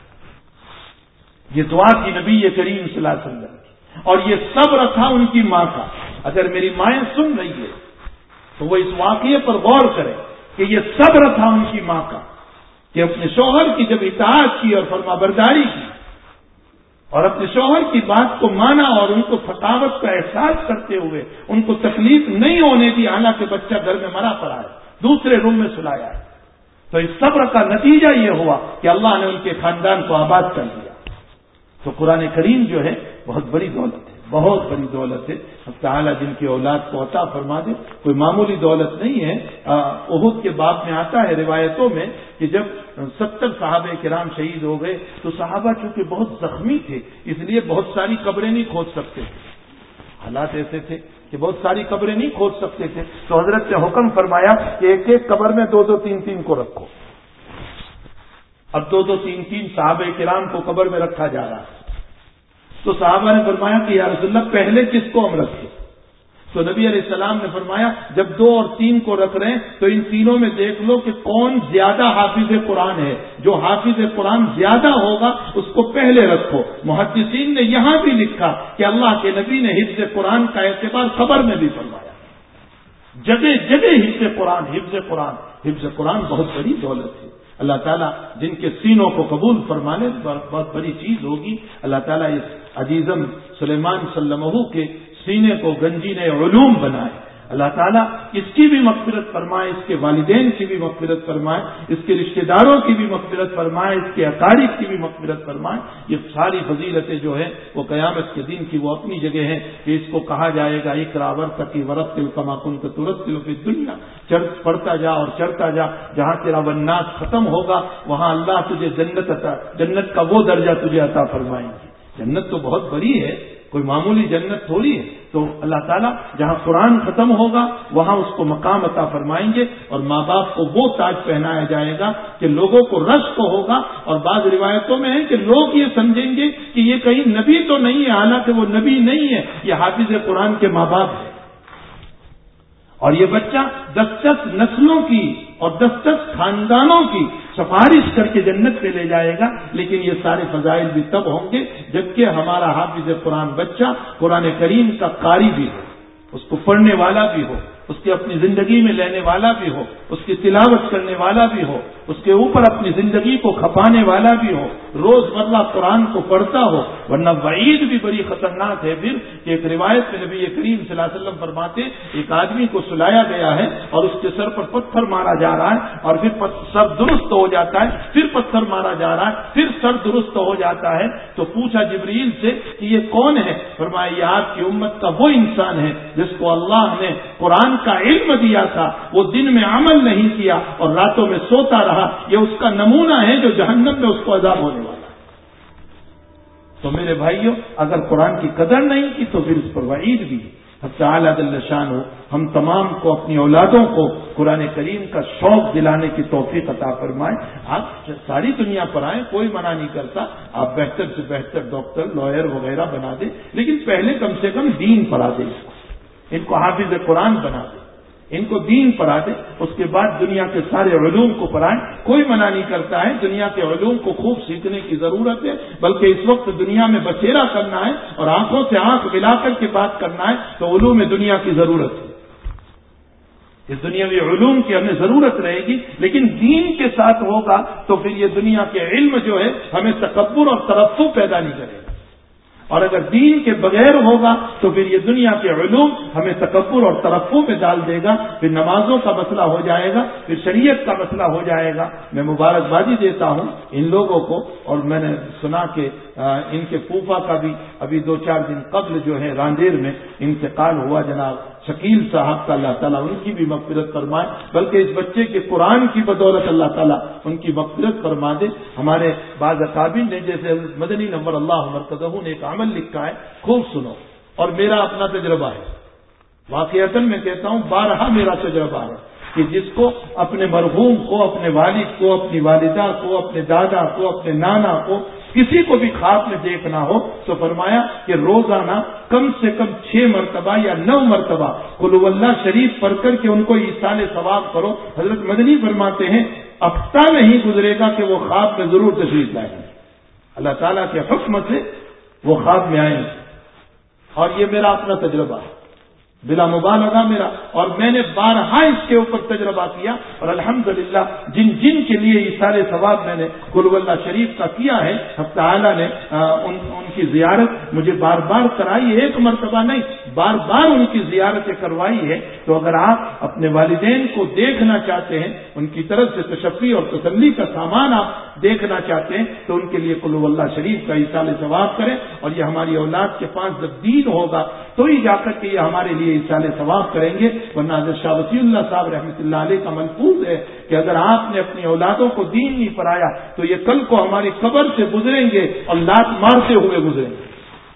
یہ دعا کی نبی کریم صلی اللہ علیہ وسلم کی. اور یہ صبر تھا ان کی ماں کا. اگر میری مائیں سن رہی ہے تو وہ اس واقعے پر غور کرے کہ یہ صبر تھا ان کی ماں کا کہ اپنے شوہر کی جب اطاعت کی اور فرما برداری کی اور اپنے شوہر کی بات کو مانا اور ان کو ثقافت کا احساس کرتے ہوئے ان کو تکلیف نہیں ہونے دی، حالانکہ بچہ گھر میں مرا پڑا ہے، دوسرے روم میں سلایا ہے. تو اس صبر کا نتیجہ یہ ہوا کہ اللہ نے ان کے خاندان کو آباد کر دیا. تو قرآن کریم جو ہے بہت بڑی دولت ہے، بہت بڑی دولت ہے. اللہ تعالیٰ جن کی اولاد کو عطا فرما دے، کوئی معمولی دولت نہیں ہے. احد کے باب میں آتا ہے روایتوں میں کہ جب ستر صحابہ کرام شہید ہو گئے تو صحابہ چونکہ بہت زخمی تھے اس لیے بہت ساری قبریں نہیں کھود سکتے تھے. حالات ایسے تھے کہ بہت ساری قبریں نہیں کھود سکتے تھے. تو حضرت نے حکم فرمایا کہ ایک ایک قبر میں دو دو تین تین کو رکھو. اب دو دو تین تین صحابہ کرام کو قبر میں رکھا جا رہا ہے. تو صحابہ نے فرمایا کہ یا رسول اللہ پہلے کس کو ہم رکھیں؟ تو نبی علیہ السلام نے فرمایا جب دو اور تین کو رکھ رہے ہیں تو ان تینوں میں دیکھ لو کہ کون زیادہ حافظ قرآن ہے. جو حافظ قرآن زیادہ ہوگا اس کو پہلے رکھو. محدثین نے یہاں بھی لکھا کہ اللہ کے نبی نے حفظ قرآن کا اعتبار خبر میں بھی فرمایا. جگہ جگہ حفظ قرآن حفظ قرآن حفظ قرآن بہت بڑی دولت ہے. اللہ تعالیٰ جن کے سینوں کو قبول فرمانے بہت بڑی چیز ہوگی. اللہ تعالیٰ اس عزیزم سلیمان سلمہ کے سینے کو گنجین علوم بنائے. اللہ تعالیٰ اس کی بھی مغفرت فرمائے، اس کے والدین کی بھی مغفرت فرمائے، اس کے رشتہ داروں کی بھی مغفرت فرمائے، اس کے اقارب کی بھی مغفرت فرمائے. یہ ساری فضیلتیں جو ہیں وہ قیامت کے دن کی وہ اپنی جگہ ہیں کہ اس کو کہا جائے گا اقرا ورتقی ورتل کما کنت ترتل فی الدنیا. چڑھ پڑھتا جا اور چڑھتا جا، جہاں تیرا والناس ختم ہوگا وہاں اللہ تجھے جنت عطا جنت کا وہ درجہ تجھے عطا فرمائیں گے. جنت تو بہت بڑی ہے، کوئی معمولی جنت تھوڑی ہے. تو اللہ تعالیٰ جہاں قرآن ختم ہوگا وہاں اس کو مقام عطا فرمائیں گے اور ماں باپ کو وہ تاج پہنایا جائے گا کہ لوگوں کو رشک ہوگا. اور بعض روایتوں میں ہے کہ لوگ یہ سمجھیں گے کہ یہ کہیں نبی تو نہیں ہے، حالانکہ وہ نبی نہیں ہے، یہ حافظ قرآن کے ماں باپ ہے. اور یہ بچہ دس دس نسلوں کی اور دس دس خاندانوں کی سفارش کر کے جنت پہ لے جائے گا. لیکن یہ سارے فضائل بھی تب ہوں گے جبکہ ہمارا حافظ قرآن بچہ قرآن کریم کا قاری بھی ہو، اس کو پڑھنے والا بھی ہو، اس کی اپنی زندگی میں لینے والا بھی ہو، اس کی تلاوت کرنے والا بھی ہو، اس کے اوپر اپنی زندگی کو کھپانے والا بھی ہو، روز مرہ قرآن کو پڑھتا ہو. ورنہ وعید بھی بڑی خطرناک ہے. پھر کہ ایک روایت میں نبی کریم صلی اللہ علیہ وسلم فرماتے ایک آدمی کو سلایا گیا ہے اور اس کے سر پر پتھر مارا جا رہا ہے اور پھر سر درست ہو جاتا ہے، پھر پتھر مارا جا رہا ہے، پھر سر درست ہو جاتا ہے. تو پوچھا جبریل سے کہ یہ کون ہے؟ فرمایا یہ آپ کی امت کا وہ انسان ہے جس کو اللہ نے قرآن کا علم دیا تھا، وہ دن میں عمل نہیں کیا اور راتوں میں سوتا رہا. یہ اس کا نمونہ ہے جو جہنم میں اس کو عذاب ہونے والا ہے. تو میرے بھائیوں اگر قرآن کی قدر نہیں کی تو پھر اس پر وعید بھی. تعالیٰ جل شانہ ہم تمام کو اپنی اولادوں کو قرآن کریم کا شوق دلانے کی توفیق عطا فرمائے. آپ ساری دنیا پر آئیں، کوئی منع نہیں کرتا، آپ بہتر سے بہتر ڈاکٹر لائر وغیرہ بنا دیں، لیکن پہلے کم سے کم دین پڑھا دیں، اس کو ان کو حافظ قرآن بنا دیں، ان کو دین پڑھا دیں. اس کے بعد دنیا کے سارے علوم کو پڑھائیں. کوئی منع نہیں کرتا ہے، دنیا کے علوم کو خوب سیکھنے کی ضرورت ہے، بلکہ اس وقت دنیا میں بچیرا کرنا ہے اور آنکھوں سے آنکھ ملا کر کے بات کرنا ہے تو علوم دنیا کی ضرورت ہے. اس دنیاوی علوم کی ہمیں ضرورت رہے گی، لیکن دین کے ساتھ ہوگا تو پھر یہ دنیا کے علم جو ہے ہمیں تکبر اور ترفع پیدا نہیں کرے گا. اور اگر دین کے بغیر ہوگا تو پھر یہ دنیا کے علوم ہمیں تکبر اور ترفع میں ڈال دے گا. پھر نمازوں کا مسئلہ ہو جائے گا، پھر شریعت کا مسئلہ ہو جائے گا. میں مبارکبادی دیتا ہوں ان لوگوں کو، اور میں نے سنا کہ ان کے پھوپھا کا بھی ابھی دو چار دن قبل جو ہے راندیر میں انتقال ہوا، جناب شکیل صاحب کا. اللہ تعالیٰ ان کی بھی مغفرت فرمائے، بلکہ اس بچے کے قرآن کی بدولت اللہ تعالیٰ ان کی مغفرت فرما دے. ہمارے بعض اکابر نے جیسے مدنی نور اللہ مرکزہ نے ایک عمل لکھا ہے، خوب سنو. اور میرا اپنا تجربہ ہے، واقعتاً میں کہتا ہوں بارہا میرا تجربہ ہے کہ جس کو اپنے مرحوم کو، اپنے والد کو، اپنی والدہ کو، اپنے دادا کو، اپنے نانا کو، کسی کو بھی خواب میں دیکھنا ہو تو فرمایا کہ روزانہ کم سے کم چھ مرتبہ یا نو مرتبہ قل هو اللہ شریف پڑھ کر کے ان کو ایصال ثواب کرو۔ حضرت مدنی فرماتے ہیں ہفتہ نہیں گزرے گا کہ وہ خواب میں ضرور تشریف لائیں گے، اللہ تعالیٰ کے حکم سے وہ خواب میں آئیں گے، اور یہ میرا اپنا تجربہ ہے بلا مبالغہ میرا، اور میں نے بارہا اس کے اوپر تجربہ کیا، اور الحمدللہ جن جن کے لیے ایصال ثواب میں نے قل هو اللہ شریف کا کیا ہے، حق تعالیٰ نے ان, ان کی زیارت مجھے بار بار کرائی، ایک مرتبہ نہیں بار بار ان کی زیارتیں کروائی ہے۔ تو اگر آپ اپنے والدین کو دیکھنا چاہتے ہیں، ان کی طرف سے تشفی اور تسلی کا سامان آپ دیکھنا چاہتے ہیں، تو ان کے لیے قل هو اللہ شریف کا ایصال ثواب کریں، اور یہ ہماری اولاد کے پاس جب دین ہوگا تو ہی جا کر کے یہ ہمارے لیے ایصال ثواب کریں گے، ورنہ حضرت شاہ وسیع اللہ صاحب رحمۃ اللہ علیہ کا ملفوظ ہے کہ اگر آپ نے اپنی اولادوں کو دین نہیں پڑھایا تو یہ کل کو ہماری قبر سے گزریں گے اور لات مارتے ہوئے گزریں گے،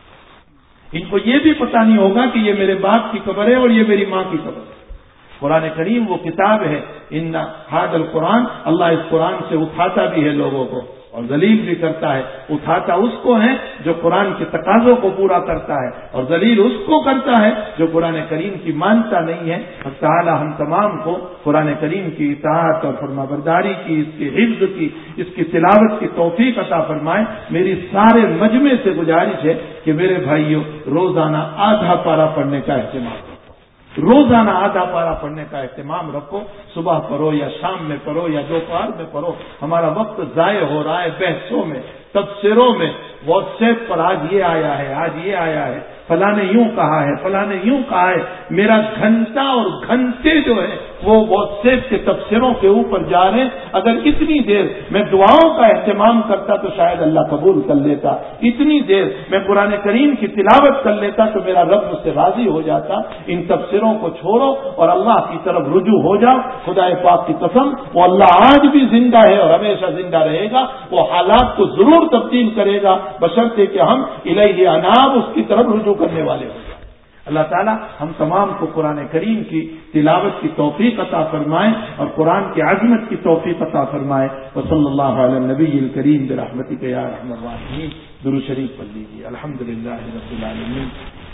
ان کو یہ بھی پتہ نہیں ہوگا کہ یہ میرے باپ کی قبر ہے اور یہ میری ماں کی قبر ہے۔ قرآن کریم وہ کتاب ہے، ان ھذا القرآن، اللہ اس قرآن سے اٹھاتا بھی ہے لوگوں کو اور ذلیل بھی کرتا ہے، اٹھاتا اس کو ہے جو قرآن کے تقاضوں کو پورا کرتا ہے، اور ذلیل اس کو کرتا ہے جو قرآن کریم کی مانتا نہیں ہے۔ اللہ تعالی ہم تمام کو قرآن کریم کی اطاعت اور فرما برداری کی، اس کے حفظ کی، اس کی تلاوت کی توفیق عطا فرمائے۔ میری سارے مجمع سے گزارش ہے کہ میرے بھائیوں روزانہ آدھا پارہ پڑھنے کا اہتمام کرو، روزانہ آدھا پارہ پڑھنے کا اہتمام رکھو، صبح پڑھو یا شام میں پڑھو یا دوپہر میں پڑھو۔ ہمارا وقت ضائع ہو رہا ہے بحثوں میں، تبصروں میں، واٹس ایپ پر آج یہ آیا ہے، آج یہ آیا ہے، فلاں نے یوں کہا ہے، فلاں نے یوں کہا ہے۔ میرا گھنٹہ اور گھنٹے جو ہے وہ واٹس ایپ کے تبصروں کے اوپر جا رہے ہیں۔ اگر اتنی دیر میں دعاؤں کا اہتمام کرتا تو شاید اللہ قبول کر لیتا، اتنی دیر میں قرآن کریم کی تلاوت کر لیتا تو میرا رب مجھ سے راضی ہو جاتا۔ ان تبصروں کو چھوڑو اور اللہ کی طرف رجوع ہو جاؤ۔ خدا پاک کی قسم وہ اللہ آج بھی زندہ ہے اور ہمیشہ زندہ رہے گا، وہ حالات کو ضرور تبدیل کرے گا بشرطے کہ ہم الیہ اناب، اس کی طرف رجوع کرنے والے ہوں گے۔ اللہ تعالی ہم تمام کو قرآن کریم کی تلاوت کی توفیق عطا فرمائے اور قرآن کی عظمت کی توفیق عطا فرمائے۔ وصلی اللہ علی النبی الکریم برحمتک یا ارحم الراحمین۔ درود شریف پڑھ لیجیے۔ الحمدللہ رب العالمین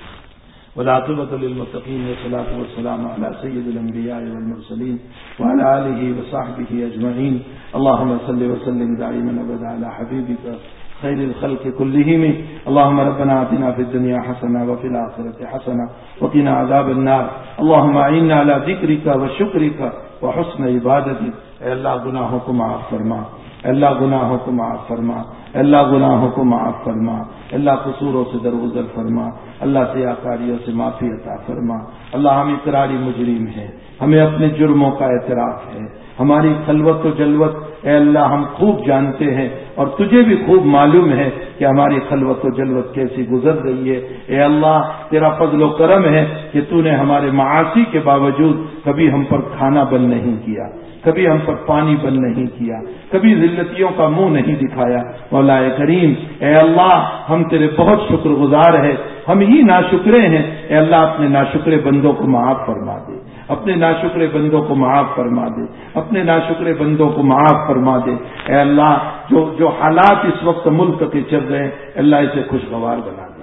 والعاقبۃ للمتقین والصلاۃ والسلام علی سید الانبیاء والمرسلین وعلی آلہ وصحبہ اجمعین۔ اللهم صل وسلم دائما ابدا علی حبیبک خیر الخلق كلهم۔ اللهم ربنا آتنا في الدنيا حسنة وفي الآخرة حسنة وقنا عذاب النار۔ اللهم أعنا على ذكرك وشكرك وحسن عبادتك۔ اے اللہ گناہوں کو معاف فرما، اللہ گناہوں کو معاف فرما، اللہ گناہوں کو معاف فرما، اللہ قصوروں سے درگزر فرما، اللہ سیاکاریوں سے معافی عطا فرما۔ اللہ ہم اقراری مجرم ہیں، ہمیں اپنے جرموں کا اعتراف ہے، ہماری خلوت و جلوت اے اللہ ہم خوب جانتے ہیں اور تجھے بھی خوب معلوم ہے کہ ہماری خلوت و جلوت کیسی گزر رہی ہے۔ اے اللہ تیرا فضل و کرم ہے کہ تو نے ہمارے معاصی کے باوجود کبھی ہم پر کھانا بند نہیں کیا، کبھی ہم پر پانی بند نہیں کیا، کبھی ذلتیوں کا منہ نہیں دکھایا۔ مولا کریم اے اللہ ہم تیرے بہت شکر گزار ہیں، ہم ہی ناشکرے ہیں۔ اے اللہ اپنے ناشکرے بندوں کو معاف فرما دے، اپنے ناشکرے بندوں کو معاف فرما دے، اپنے ناشکرے بندوں کو معاف فرما دے۔ اے اللہ جو جو حالات اس وقت ملک کے چل رہے ہیں اللہ اسے خوشگوار بنا دے،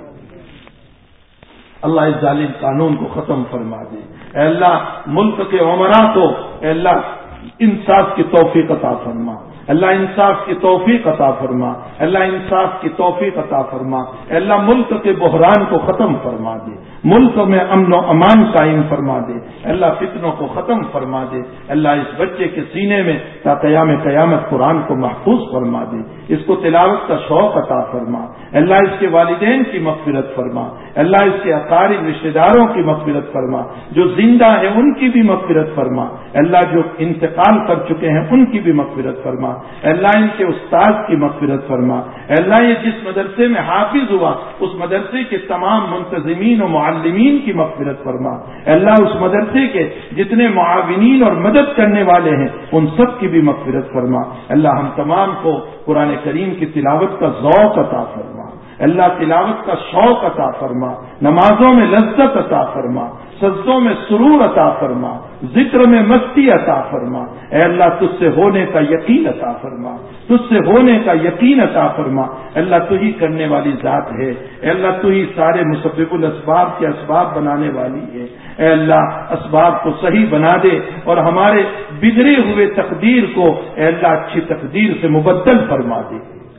اللہ اس ظالم قانون کو ختم فرما دے۔ اے اللہ ملک کے عمراء کو اے اللہ انصاف کی توفیق عطا فرما، اللہ انصاف کی توفیق عطا فرما، اللہ انصاف کی توفیق عطا فرما۔ اے اللہ ملک کے بحران کو ختم فرما دے، ملک میں امن و امان قائم فرما دے، اللہ فتنوں کو ختم فرما دے۔ اللہ اس بچے کے سینے میں تا قیام قیامت قرآن کو محفوظ فرما دے، اس کو تلاوت کا شوق عطا فرما۔ اللہ اس کے والدین کی مغفرت فرما، اللہ اس کے اقارب رشتہ داروں کی مغفرت فرما، جو زندہ ہیں ان کی بھی مغفرت فرما، اللہ جو انتقال کر چکے ہیں ان کی بھی مغفرت فرما، اللہ ان کے استاد کی مغفرت فرما۔ اللہ یہ جس مدرسے میں حافظ ہوا اس مدرسے کے تمام منتظمین و معلمین کی مغفرت فرما۔ اللہ اس مدرسے کے جتنے معاونین اور مدد کرنے والے ہیں ان سب کی بھی مغفرت فرما۔ اللہ ہم تمام کو قرآن کریم کی تلاوت کا ذوق عطا فرما، اللہ تلاوت کا شوق عطا فرما، نمازوں میں لذت عطا فرما، سجدوں میں سرور عطا فرما، ذکر میں مستی عطا فرما، اے اللہ تجھ سے ہونے کا یقین عطا فرما، تجھ سے ہونے کا یقین عطا فرما، اللہ تو ہی کرنے والی ذات ہے، اے اللہ تو ہی سارے مسبب الاسباب کے اسباب بنانے والی ہے، اے اللہ اسباب کو صحیح بنا دے اور ہمارے بگڑے ہوئے تقدیر کو اے اللہ اچھی تقدیر سے مبدل فرما دے،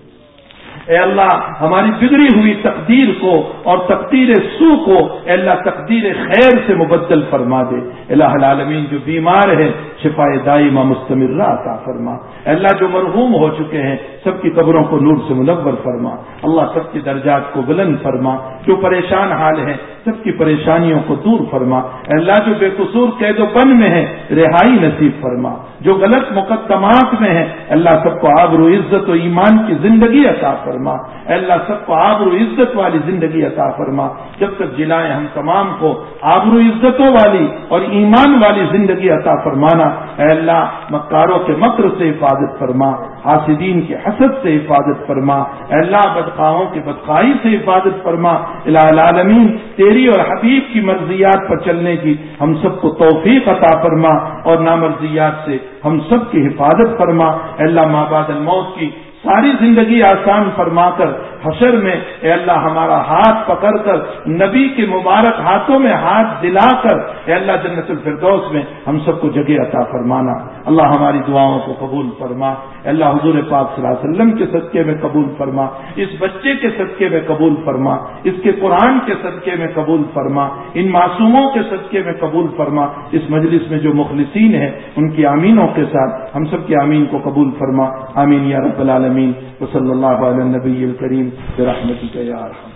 اے اللہ ہماری بگڑی ہوئی تقدیر کو اور تقدیر سو کو اے اللہ تقدیر خیر سے مبدل فرما دے، الہ العالمین جو بیمار ہے شفاء دائمہ مستمرہ عطا فرما، اے اللہ جو مرحوم ہو چکے ہیں سب کی قبروں کو نور سے منور فرما، اللہ سب کی درجات کو بلند فرما، جو پریشان حال ہیں سب کی پریشانیوں کو دور فرما، اے اللہ جو بے قصور قید و بند میں ہے رہائی نصیب فرما، جو غلط مقدمات میں ہے اللہ سب کو آبرو عزت و ایمان کی زندگی عطا فرما، اے اللہ سب کو آبرو عزت والی زندگی عطا فرما، جب تک جلائیں ہم تمام کو آبرو عزتوں والی اور ایمان والی زندگی عطا فرمانا، اے اللہ مکاروں کے مکر سے حفاظت فرما، حاسدین کے حسد سے حفاظت فرما، اے اللہ بدخواہوں کی بدخواہی سے حفاظت فرما، الہ العالمین تیری اور حبیب کی مرضیات پر چلنے کی ہم سب کو توفیق عطا فرما اور نامرضیات سے ہم سب کی حفاظت فرما، اے اللہ ما بعد الموت کی ساری زندگی آسان فرما کر حشر میں اے اللہ ہمارا ہاتھ پکڑ کر نبی کے مبارک ہاتھوں میں ہاتھ دلا کر اے اللہ جنت الفردوس میں ہم سب کو جگہ عطا فرمانا، اللہ ہماری دعاؤں کو قبول فرما، اے اللہ حضور پاک صلی اللہ علیہ وسلم کے صدقے میں قبول فرما، اس بچے کے صدقے میں قبول فرما، اس کے قرآن کے صدقے میں قبول فرما، ان معصوموں کے صدقے میں قبول فرما، اس مجلس میں جو مخلصین ہیں ان کی آمینوں کے ساتھ ہم سب کی آمین کو قبول فرما، آمین یا رب العالمین، وصلی اللہ علی النبی الکریم برحمتک یا ارحم۔